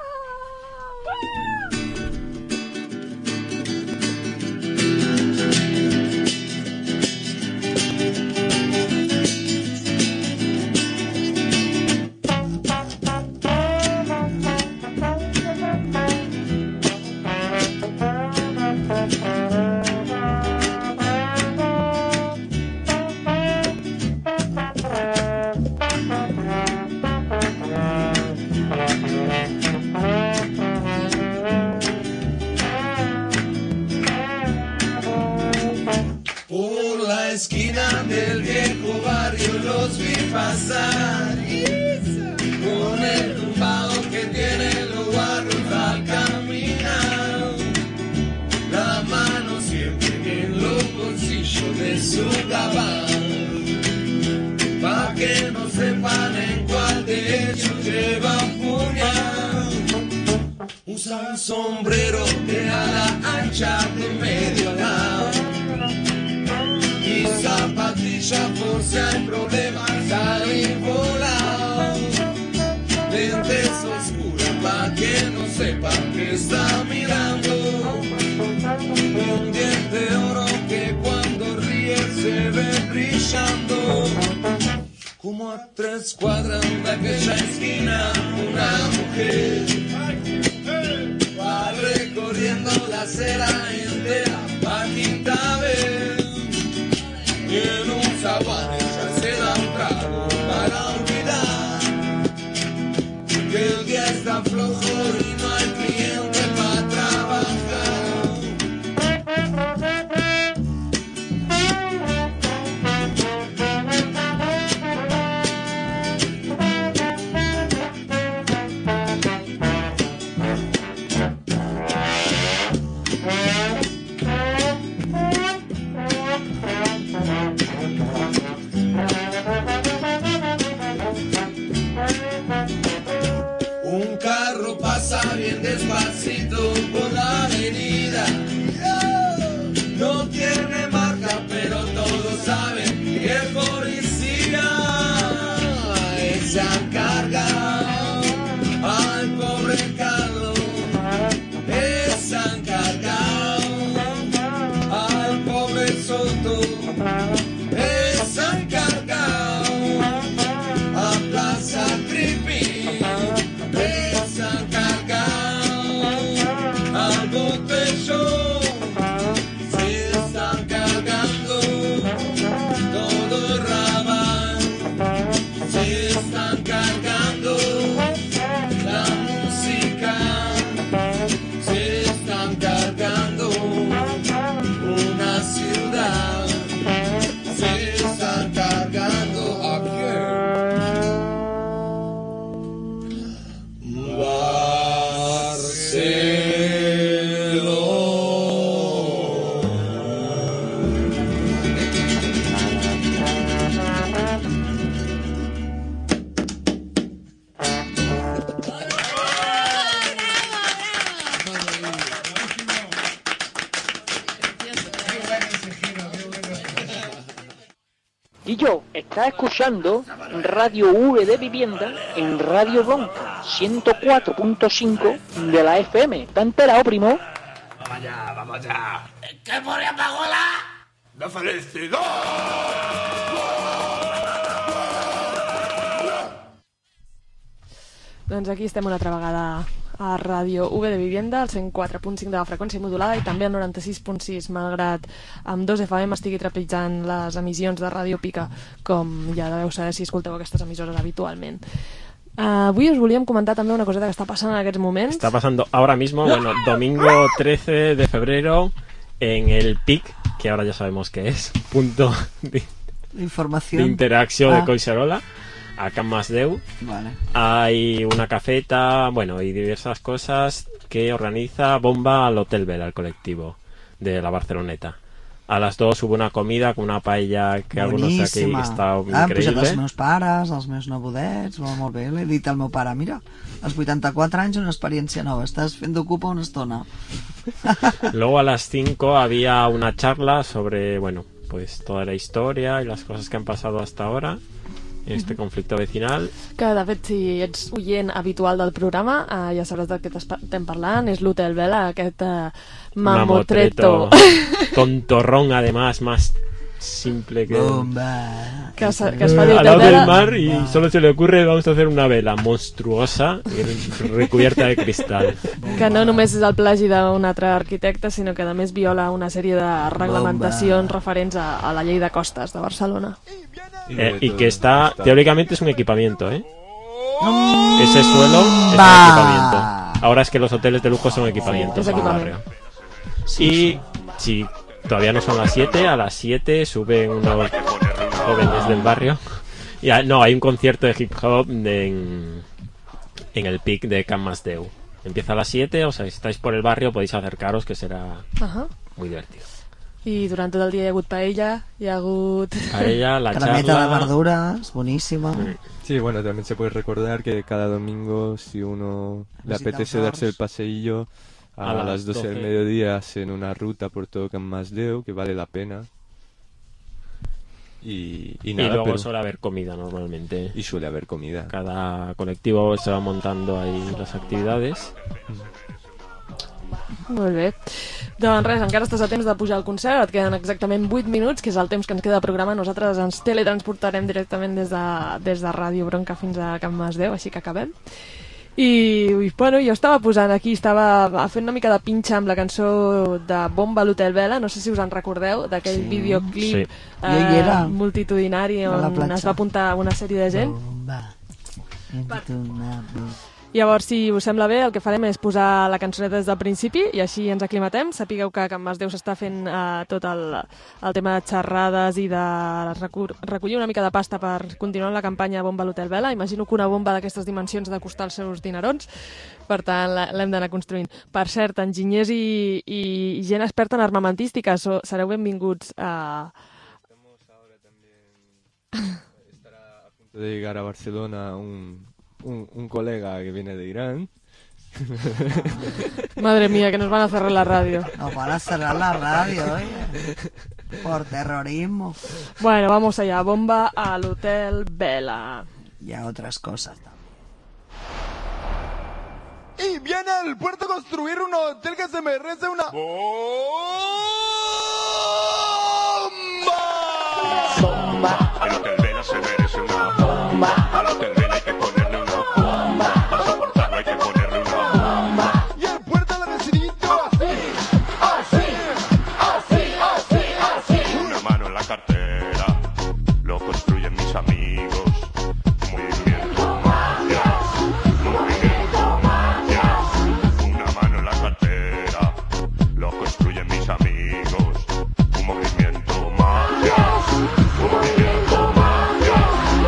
Esquina del viejo barrio los vi pasar con el tumbado que tiene los barros al caminar, la mano siempre en los bolsillos de su gabán, pa' que no sepan en cuál de ellos lleva un puñal. Usa un sombrero de ala ancha de medio lado y zapatillas por si hay problemas salir volado, lentes oscuras pa' que no sepan que está mirando, un diente de oro que cuando ríe se ve brillando, como Como a 3 cuadras de aquella esquina, una mujer va recorriendo la acera entera a quinta vez. Y en un zaguán ella se da un trago para olvidar que el día está flojo y no hay cliente para trabajar. Un carro pasa bien despacito por la avenida. No tiene marca, pero todos saben que el policía se encarga al pobre Carlos. Se encarga al pobre Soto. Se encarga a Plaza Tripi. Se encargado al botellón, se están cargando todo el ramal, se están cargando la música, se están cargando una ciudad, se están cargando a quién. Y yo está escuchando Radio V de Vivienda en Radio Bronca 104.5 de la FM. ¿Está enterado, primo? Vamos allá, vamos allá. ¿Qué ponía Pagola? ¡De felicidad! Doncs aquí estem una altra vegada a Ràdio V de Vivienda, al 104.5 de la freqüència modulada i també al 96.6, malgrat amb 2FM estigui trepitjant les emissions de Ràdio Pica, com ja deveu saber si escolteu aquestes emissores habitualment. Avui us volíem comentar també una coseta que està passant en aquests moments. Está pasando ahora mismo, bueno, domingo 13 de febrero, en el PIC, que ahora ya sabemos que es, punto de Información. interacción de Collserola, a Can Masdeu. Vale. Hay una cafeta, bueno, y diversas cosas que organiza Bomba al Hotel Vela, el colectivo de la Barceloneta. A las 2 hubo una comida con una paella que algunos de aquí està Han pujat increïble. els meus pares, els meus nebodets, molt bé, l'he dit al meu pare, mira, als 84 anys una experiència nova, estàs fent d'ocupa una estona. Luego a las 5 había una charla sobre, bueno, pues toda la historia y las cosas que han pasado hasta ahora en este conflicto vecinal. Que, de fet, si ets oient habitual del programa, ja sabràs de què estem parlant. És l'Hotel Vela, aquest mamotreto tontorrón, además, más simple que... Bomba. que es fa dir al Hotel lado del Vela. mar y solo se le ocurre vamos a hacer una vela monstruosa recubierta de cristal. Que no només és el plagi d'un altre arquitecte, sinó que a més viola una sèrie de reglamentacions referents a la llei de costes de Barcelona. Y que está, teóricamente es un equipamiento, ¿eh? Ese suelo es un Va. equipamiento. Ahora es que los hoteles de lujo son equipamientos. Sí, es en el equipamiento. barrio. Y si todavía no son las 7, a las 7 suben unos jóvenes del barrio. Y no, hay un concierto de hip hop en el PIC de Can Masdeu. Empieza a las 7, o sea, si estáis por el barrio podéis acercaros, que será muy divertido. I durant tot el dia hi ha hagut paella, hi ha hagut... Paella, la Carameta de charla... verduras, buenísima. Sí, bueno, también se puede recordar que cada domingo, si uno le Visita apetece els darse el horts. paseillo a las 12 del 12. mediodía, hacen una ruta por todo Can Masdeu, que vale la pena. Y Y nada, luego pero- suele haber comida normalmente. y suele haber comida. Cada colectivo se va montando ahí las actividades. Molt bé. Doncs res, encara estàs a temps de pujar al concert, et queden exactament 8 minuts, que és el temps que ens queda de programa. Nosaltres ens teletransportarem directament des de Ràdio Bronca fins a Can Masdeu, així que acabem. I bueno, jo estava posant aquí, estava fent una mica de pinxa amb la cançó de Bomba a l'Hotel Vela, no sé si us en recordeu, d'aquell videoclip Jo hi era. multitudinari A la on platja. es va apuntar una sèrie de gent. Bomba. Llavors, si us sembla bé, el que farem és posar la cançoneta des del principi i així ens aclimatem. Sapigueu que a Can Masdeu s'està fent tot el tema de xerrades i de recollir una mica de pasta per continuar amb la campanya Bomba a l'Hotel Vela. Imagino que una bomba d'aquestes dimensions ha de costar els seus dinerons, per tant l'hem d'anar construint. Per cert, enginyers i gent experta en armamentística, sereu benvinguts a... Estará a punto de llegar a Barcelona un colega que viene de Irán. Madre mía, que nos van a cerrar la radio. Nos van a cerrar la radio, oye. Por terrorismo. Bueno, vamos allá. Bomba al Hotel Vela. Y a otras cosas. Y viene al puerto a construir un hotel que se merece una... ¡Bomba! El Hotel Vela se merece una bomba. Al Hotel Vela hay que ponerle una bomba. Para soportarlo hay que ponerle una bomba. Y el puerto lo necesito así. Una mano en la cartera, lo construyen mis amigos. Movimiento Mafias, movimiento Mafias. Una mano en la cartera, lo construyen mis amigos. Un movimiento Mafias, movimiento Mafias.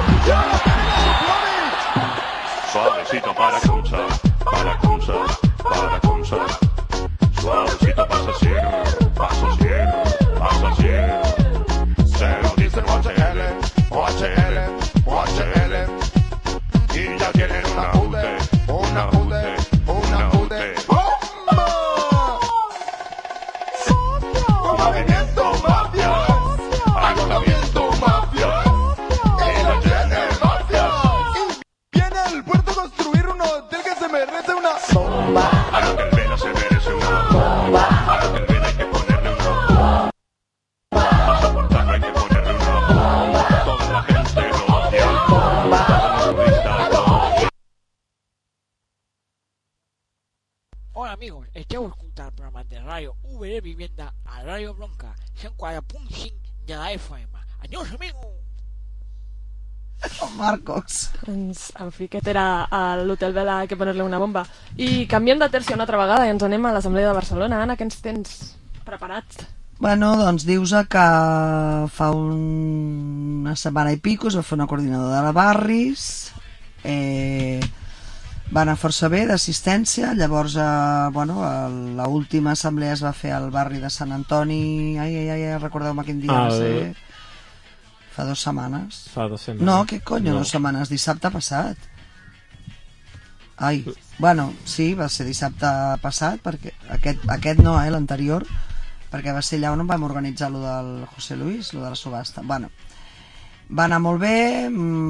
Suavecito para cruzar, para cruzar, para cruzar. Suavecito pasa ciego, paso ciego, pasa ciego. Se lo dicen OHL, OHL, OHL. Y ya tienen una UTE, una UTE, una UTE. ¡Bomba! Movimiento Mafia, ayuntamiento Mafia, y lo tiene Mafia. Viene al puerto a construir un hotel que se merece una... ¡Bomba! A lo que el Vela se merece una bomba. A lo que el Vela hay que ponerle una bomba. Para soportarlo hay que ponerle una bomba. Toda la gente lo odia. Todos los turistas lo odian. Hola amigos, esteu escoltant el programa de Ràdio UB Vivienda a Ràdio Bronca 104.5 de la FM. Adiós amigos! Marcos. En fi, aquest era a l'Hotel Vela, hay que ponerle una bomba. I canviem de terci una altra vegada i ens anem a l'Assemblea de Barcelona. Anna, què ens tens preparats? Bueno, doncs dius que fa una setmana i pico es va fer una coordinadora de barris, va anar força bé d'assistència. Llavors, bueno, l'última assemblea es va fer al barri de Sant Antoni. Recordeu-me quin dia va ser? Fa 2 setmanes. Fa 2 setmanes. No, què conyo, No. 2 setmanes? Dissabte passat. Ai, bueno, sí, va ser dissabte passat, perquè aquest no, l'anterior, perquè va ser allà on vam organitzar lo del José Luis, lo de la subhasta. Bueno, va anar molt bé,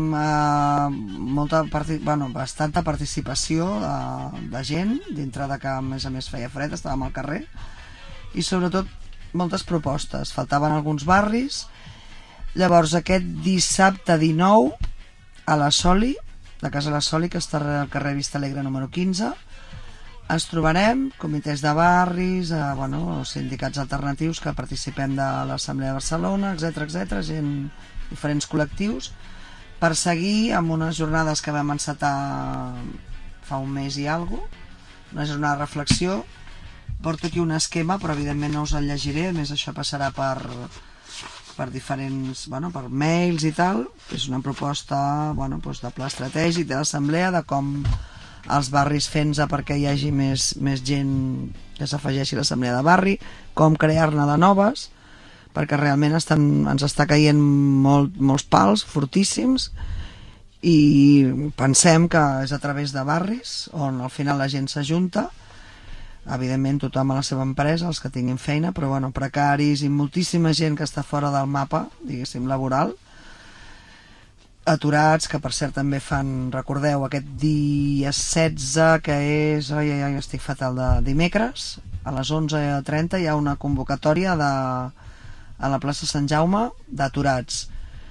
bastanta participació de gent, dintre de que a més feia fred, estàvem al carrer, i sobretot moltes propostes. Faltaven alguns barris. Llavors aquest dissabte 19 a la Soli, la Casa La Soli, que està al carrer Vista Alegre número 15, ens trobarem, comitès de barris, sindicats alternatius que participem de l'Assemblea de Barcelona, etc, gent, diferents col·lectius, per seguir amb unes jornades que vam encetar fa un mes i alguna cosa, una jornada de reflexió. Porto aquí un esquema, però evidentment no us el llegiré, a més això passarà per diferents, per mails i tal. És una proposta de pla estratègic de l'assemblea, de com els barris fent-se perquè hi hagi més gent que s'afegeixi a l'assemblea de barri, com crear-ne de noves, perquè realment ens està caient molts pals fortíssims, i pensem que és a través de barris on al final la gent s'ajunta. Evidentment tothom a la seva empresa, els que tinguin feina, però precaris i moltíssima gent que està fora del mapa, diguéssim, laboral, aturats, que per cert també fan, recordeu, aquest dia 16, que és, estic fatal, de dimecres, a les 11:30 hi ha una convocatòria a la plaça Sant Jaume d'aturats.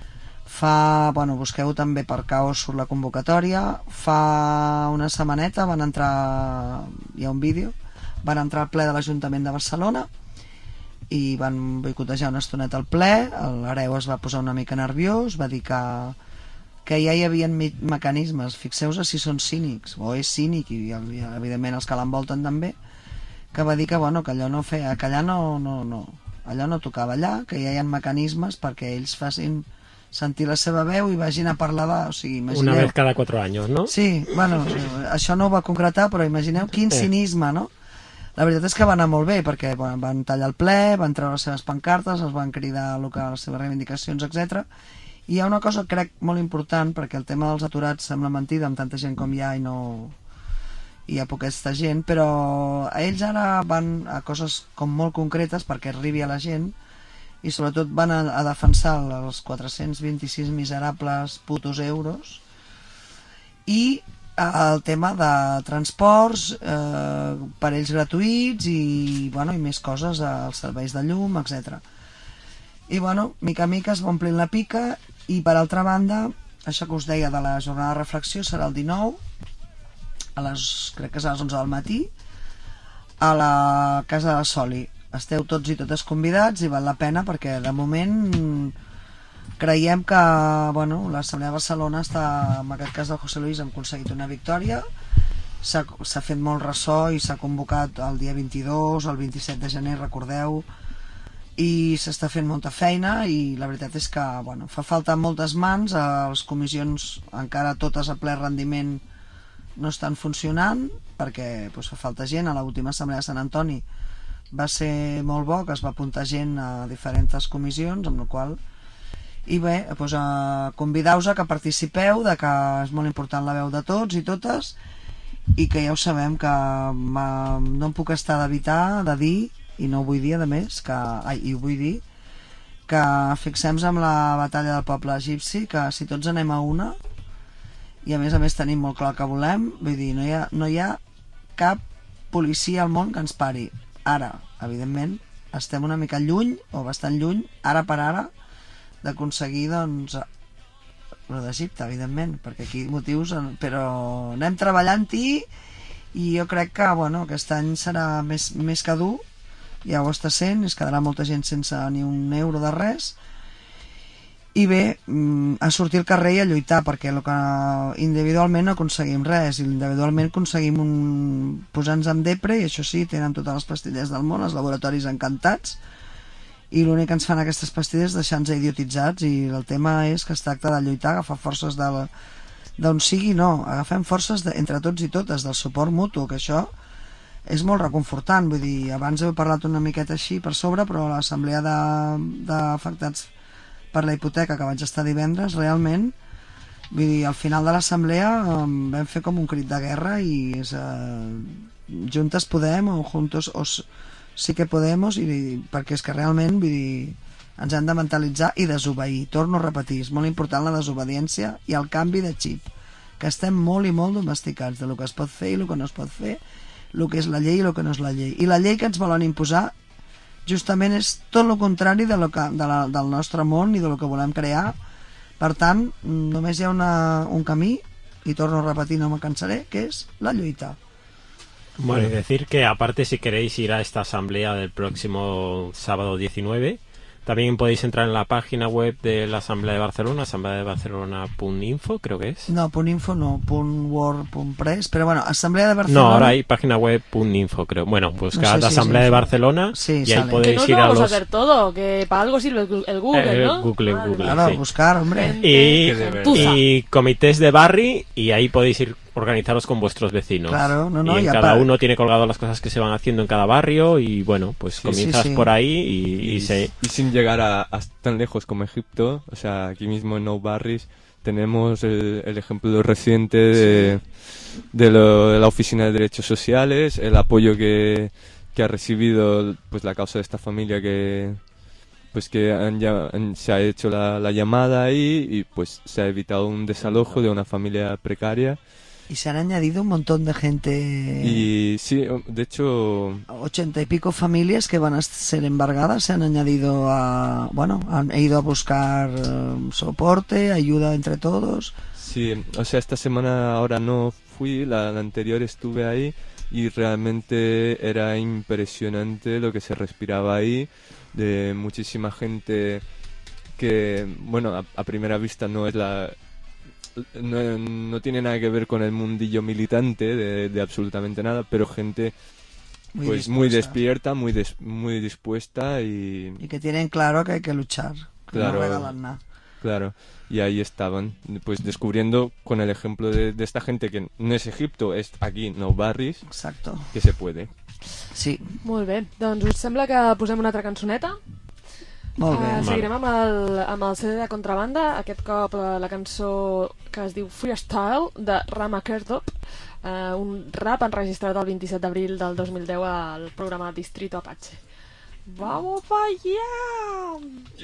Busqueu també per Caos surt la convocatòria. Fa una setmaneta van entrar, hi ha un vídeo, van entrar al ple de l'Ajuntament de Barcelona i van boicotejar una estoneta al ple. L'hereu es va posar una mica nerviós, va dir que ja hi havia mecanismes, fixeu-vos si són cínics, o és cínic, i evidentment els que l'envolten també, que va dir que allò no feia, que allà allò no tocava allà, que ja hi ha mecanismes perquè ells facin sentir la seva veu i vagin a parlar de... O sigui, imagineu... Una vez cada 4 anys, no? Sí, això no ho va concretar, però imagineu quin cinisme, no? La veritat és que va anar molt bé, perquè van tallar el ple, van treure les seves pancartes, els van cridar les seves reivindicacions, etc. I hi ha una cosa, crec, molt important, perquè el tema dels aturats sembla mentida amb tanta gent com hi ha i no... hi ha poquesta gent, però ells ara van a coses com molt concretes perquè arribi a la gent, i sobretot van a defensar els 426 miserables putos euros i el tema de transports per ells gratuïts i més coses, els serveis de llum, etc. I mica a mica es va omplint la pica. I per altra banda, això que us deia de la jornada de reflexió serà el 19 crec que és a les 11 del matí a la Casa de la Soli. Esteu tots i totes convidats i val la pena perquè de moment creiem que l'Assemblea de Barcelona està, en aquest cas del José Luis, hem aconseguit una victòria, s'ha fet molt ressò i s'ha convocat el dia 22, el 27 de gener, recordeu, i s'està fent molta feina i la veritat és que fa falta moltes mans, les comissions encara totes a ple rendiment no estan funcionant perquè fa falta gent. A l'última assemblea de Sant Antoni va ser molt bo, que es va apuntar gent a diferents comissions, amb la qual i bé, convideu-vos a que participeu, que és molt important la veu de tots i totes, i que ja ho sabem que no em puc estar d'evitar de dir, i no ho vull dir a més, i ho vull dir, que fixem-nos amb la batalla del poble egipci, que si tots anem a una, i a més tenim molt clar el que volem, vull dir, no hi ha cap policia al món que ens pari. Ara, evidentment, estem una mica lluny, o bastant lluny, ara per ara, d'aconseguir, lo d'Egipte, evidentment, perquè aquí motius, però anem treballant-hi i jo crec que, aquest any serà més que dur, ja ho està sent, es quedarà molta gent sense ni un euro de res, i bé, a sortir al carrer i a lluitar, perquè individualment no aconseguim res, individualment aconseguim posar-nos amb depre, i això sí, tenen totes les pastilles del món, els laboratoris encantats, i l'únic que ens fan aquestes pastilles és deixar-nos idiotitzats, i el tema és que es tracta de lluitar, agafar forces d'on sigui, agafem forces entre tots i totes, del suport mutu, que això és molt reconfortant. Vull dir, abans heu parlat una miqueta així per sobre, però l'assemblea d'afectats per la hipoteca que vaig estar divendres, realment, vull dir, al final de l'assemblea vam fer com un crit de guerra i és juntes podem o juntos sí que podemos, perquè és que realment, vull dir, ens hem de mentalitzar i desobeir. Torno a repetir, és molt important la desobediència i el canvi de xip, que estem molt i molt domesticats de lo que es pot fer i el que no es pot fer, el que és la llei i el que no és la llei. I la llei que ens volen imposar justament és tot el contrari del nostre món i del que volem crear. Per tant, només hi ha un camí, y torno a repetir, no me cansaré, que es la lluita. Bueno, y decir que aparte, si queréis ir a esta asamblea del próximo sábado 19, también podéis entrar en la página web de la Asamblea de Barcelona, asambleadebarcelona.info, creo que es. No, .info no, .word.press, pero bueno, Asamblea de Barcelona... No, ahora hay página web .info, creo. Bueno, buscad la Asamblea de Barcelona y ahí podéis ir a los... Que no vamos a hacer todo, que para algo sirve el Google, ¿no? Google, claro, sí. Buscar, hombre. Y comités de barri, y ahí podéis ir organizaros con vuestros vecinos. Claro, no, y cada uno tiene colgado las cosas que se van haciendo en cada barrio y bueno, pues comienzas por ahí y sin llegar a tan lejos como Egipto, o sea, aquí mismo en Nou Barris tenemos el ejemplo reciente de la Oficina de Derechos Sociales, el apoyo que ha recibido pues la causa de esta familia que se ha hecho la llamada ahí y pues se ha evitado un desalojo de una familia precaria. Y se han añadido un montón de gente. Y sí, de hecho... 80 y pico familias que van a ser embargadas se han añadido a... Bueno, han ido a buscar soporte, ayuda entre todos. Sí, o sea, esta semana ahora no fui, la anterior estuve ahí y realmente era impresionante lo que se respiraba ahí, de muchísima gente que, bueno, a primera vista no es no tiene nada que ver con el mundillo militante de absolutamente nada, pero gente muy despierta, muy dispuesta y que tienen claro que hay que luchar, que claro, no regalan nada. Claro, y ahí estaban, pues descubriendo con el ejemplo de esta gente que no es Egipto, és aquí, Nou Barris, exacto, que se puede. Sí. Molt bé, doncs us sembla que posem una altra cançoneta? Molt bé. Seguirem amb el CD de Contrabanda, aquest cop la cançó que es diu Freestyle de Rama Kerdop, un rap enregistrat el 27 d'abril del 2010 al programa Distrito Apache. ¡Vamos para allá!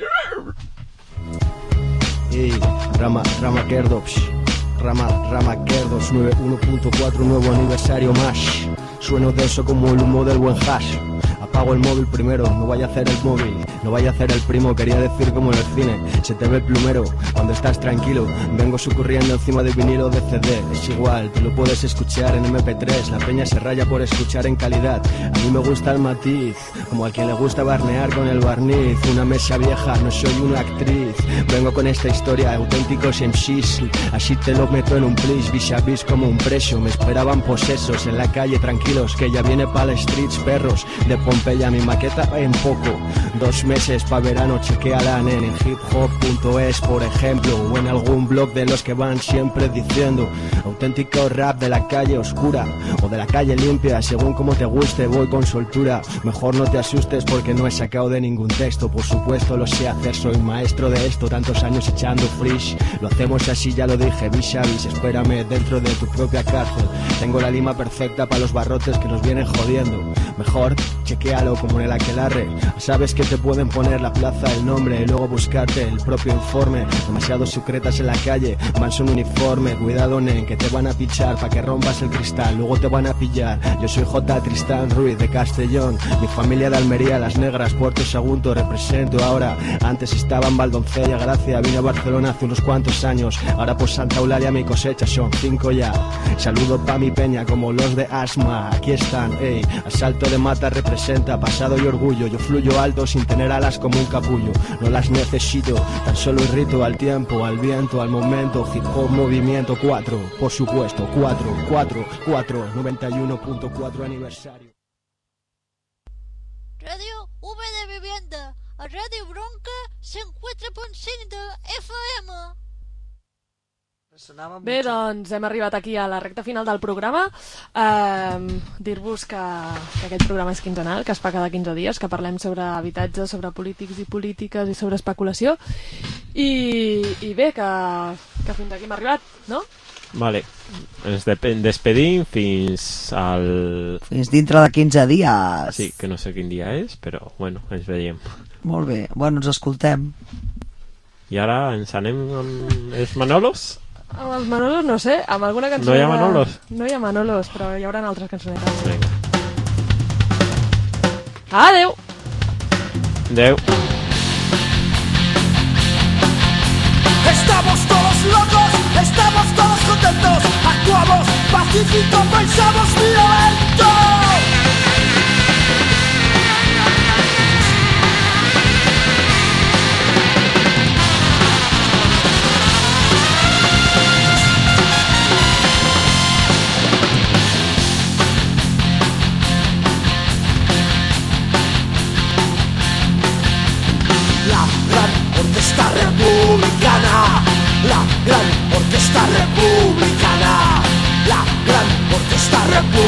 Hey, Rama Kerdop, Rama Kerdos 1.4, nuevo aniversario más. Sueno denso como el humo del buen hash. Apago el móvil primero, no vaya a hacer el móvil, no vaya a hacer el primo, quería decir como en el cine, se te ve el plumero cuando estás tranquilo, vengo sucurriendo encima de vinilo de CD, es igual, tú lo puedes escuchar en MP3, la peña se raya por escuchar en calidad, a mí me gusta el matiz, como a quien le gusta barnear con el barniz, una mesa vieja, no soy una actriz, vengo con esta historia, auténticos MCs, así te lo meto en un plis, vis a vis como un preso, me esperaban posesos en la calle tranquilos, que ya viene pa' la streets, perros, de Pompeya, mi maqueta en poco, 2 meses pa' verano, chequeala en hiphop.es por ejemplo, o en algún blog de los que van siempre diciendo auténtico rap de la calle oscura o de la calle limpia, según como te guste, voy con soltura, mejor no te asustes porque no he sacado de ningún texto, por supuesto lo sé hacer, soy maestro de esto, tantos años echando fresh, lo hacemos así, ya lo dije, vis a vis, espérame dentro de tu propia cárcel, tengo la lima perfecta para los barrotes que nos vienen jodiendo, mejor chequéalo como en el aquelarre, sabes que te pueden poner la plaza, el nombre, y luego buscarte el propio informe, demasiado secretas en la calle, van son uniforme, cuidado nen, que te van a pichar pa' que rompas el cristal, luego te van a pillar, yo soy J. Tristán Ruiz de Castellón, mi familia de Almería, Las Negras, Puerto Sagunto, represento ahora, antes estaba en Valdoncella, Gracia, vine a Barcelona hace unos cuantos años, ahora por Santa Eulalia mi cosecha son 5 ya, saludo pa' mi peña como los de Asma, aquí están, ey, asalto de mata representa pasado y orgullo, yo fluyo alto sin tener alas como un capullo, no las necesito, tan solo irrito al tiempo, al viento, al momento, hip hop movimiento 4, por supuesto, 4, 91.4 aniversario. Radio V de Vivienda, a Radio Bronca 104.5 de FM. Bé, doncs hem arribat aquí a la recta final del programa. Dir-vos que aquest programa és quinzenal, que es fa cada 15 dies, que parlem sobre habitatge, sobre polítics i polítiques i sobre especulació. I bé, que fins aquí hem arribat, no? Vale, ens despedim fins al... Fins dintre de 15 dies. Sí, que no sé quin dia és, però bueno, ens veiem. Molt bé, bueno, ens escoltem. I ara ens anem amb els Manolos? Amb els Manolos no sé, amb alguna cançó... No hi ha Manolos? No hi ha Manolos, però hi haurà altres cançonetes. Vinga. Adeu! Adeu. Estamos todos locos, estamos todos contentos, actuamos pacífico, pensamos violento. Orquesta republicana, la gran orquesta republicana, la gran orquesta republicana.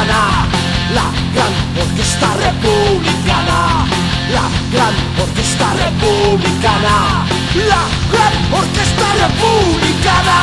republicana, la gran orquesta republicana, la gran orquesta republicana, la gran orquesta republicana.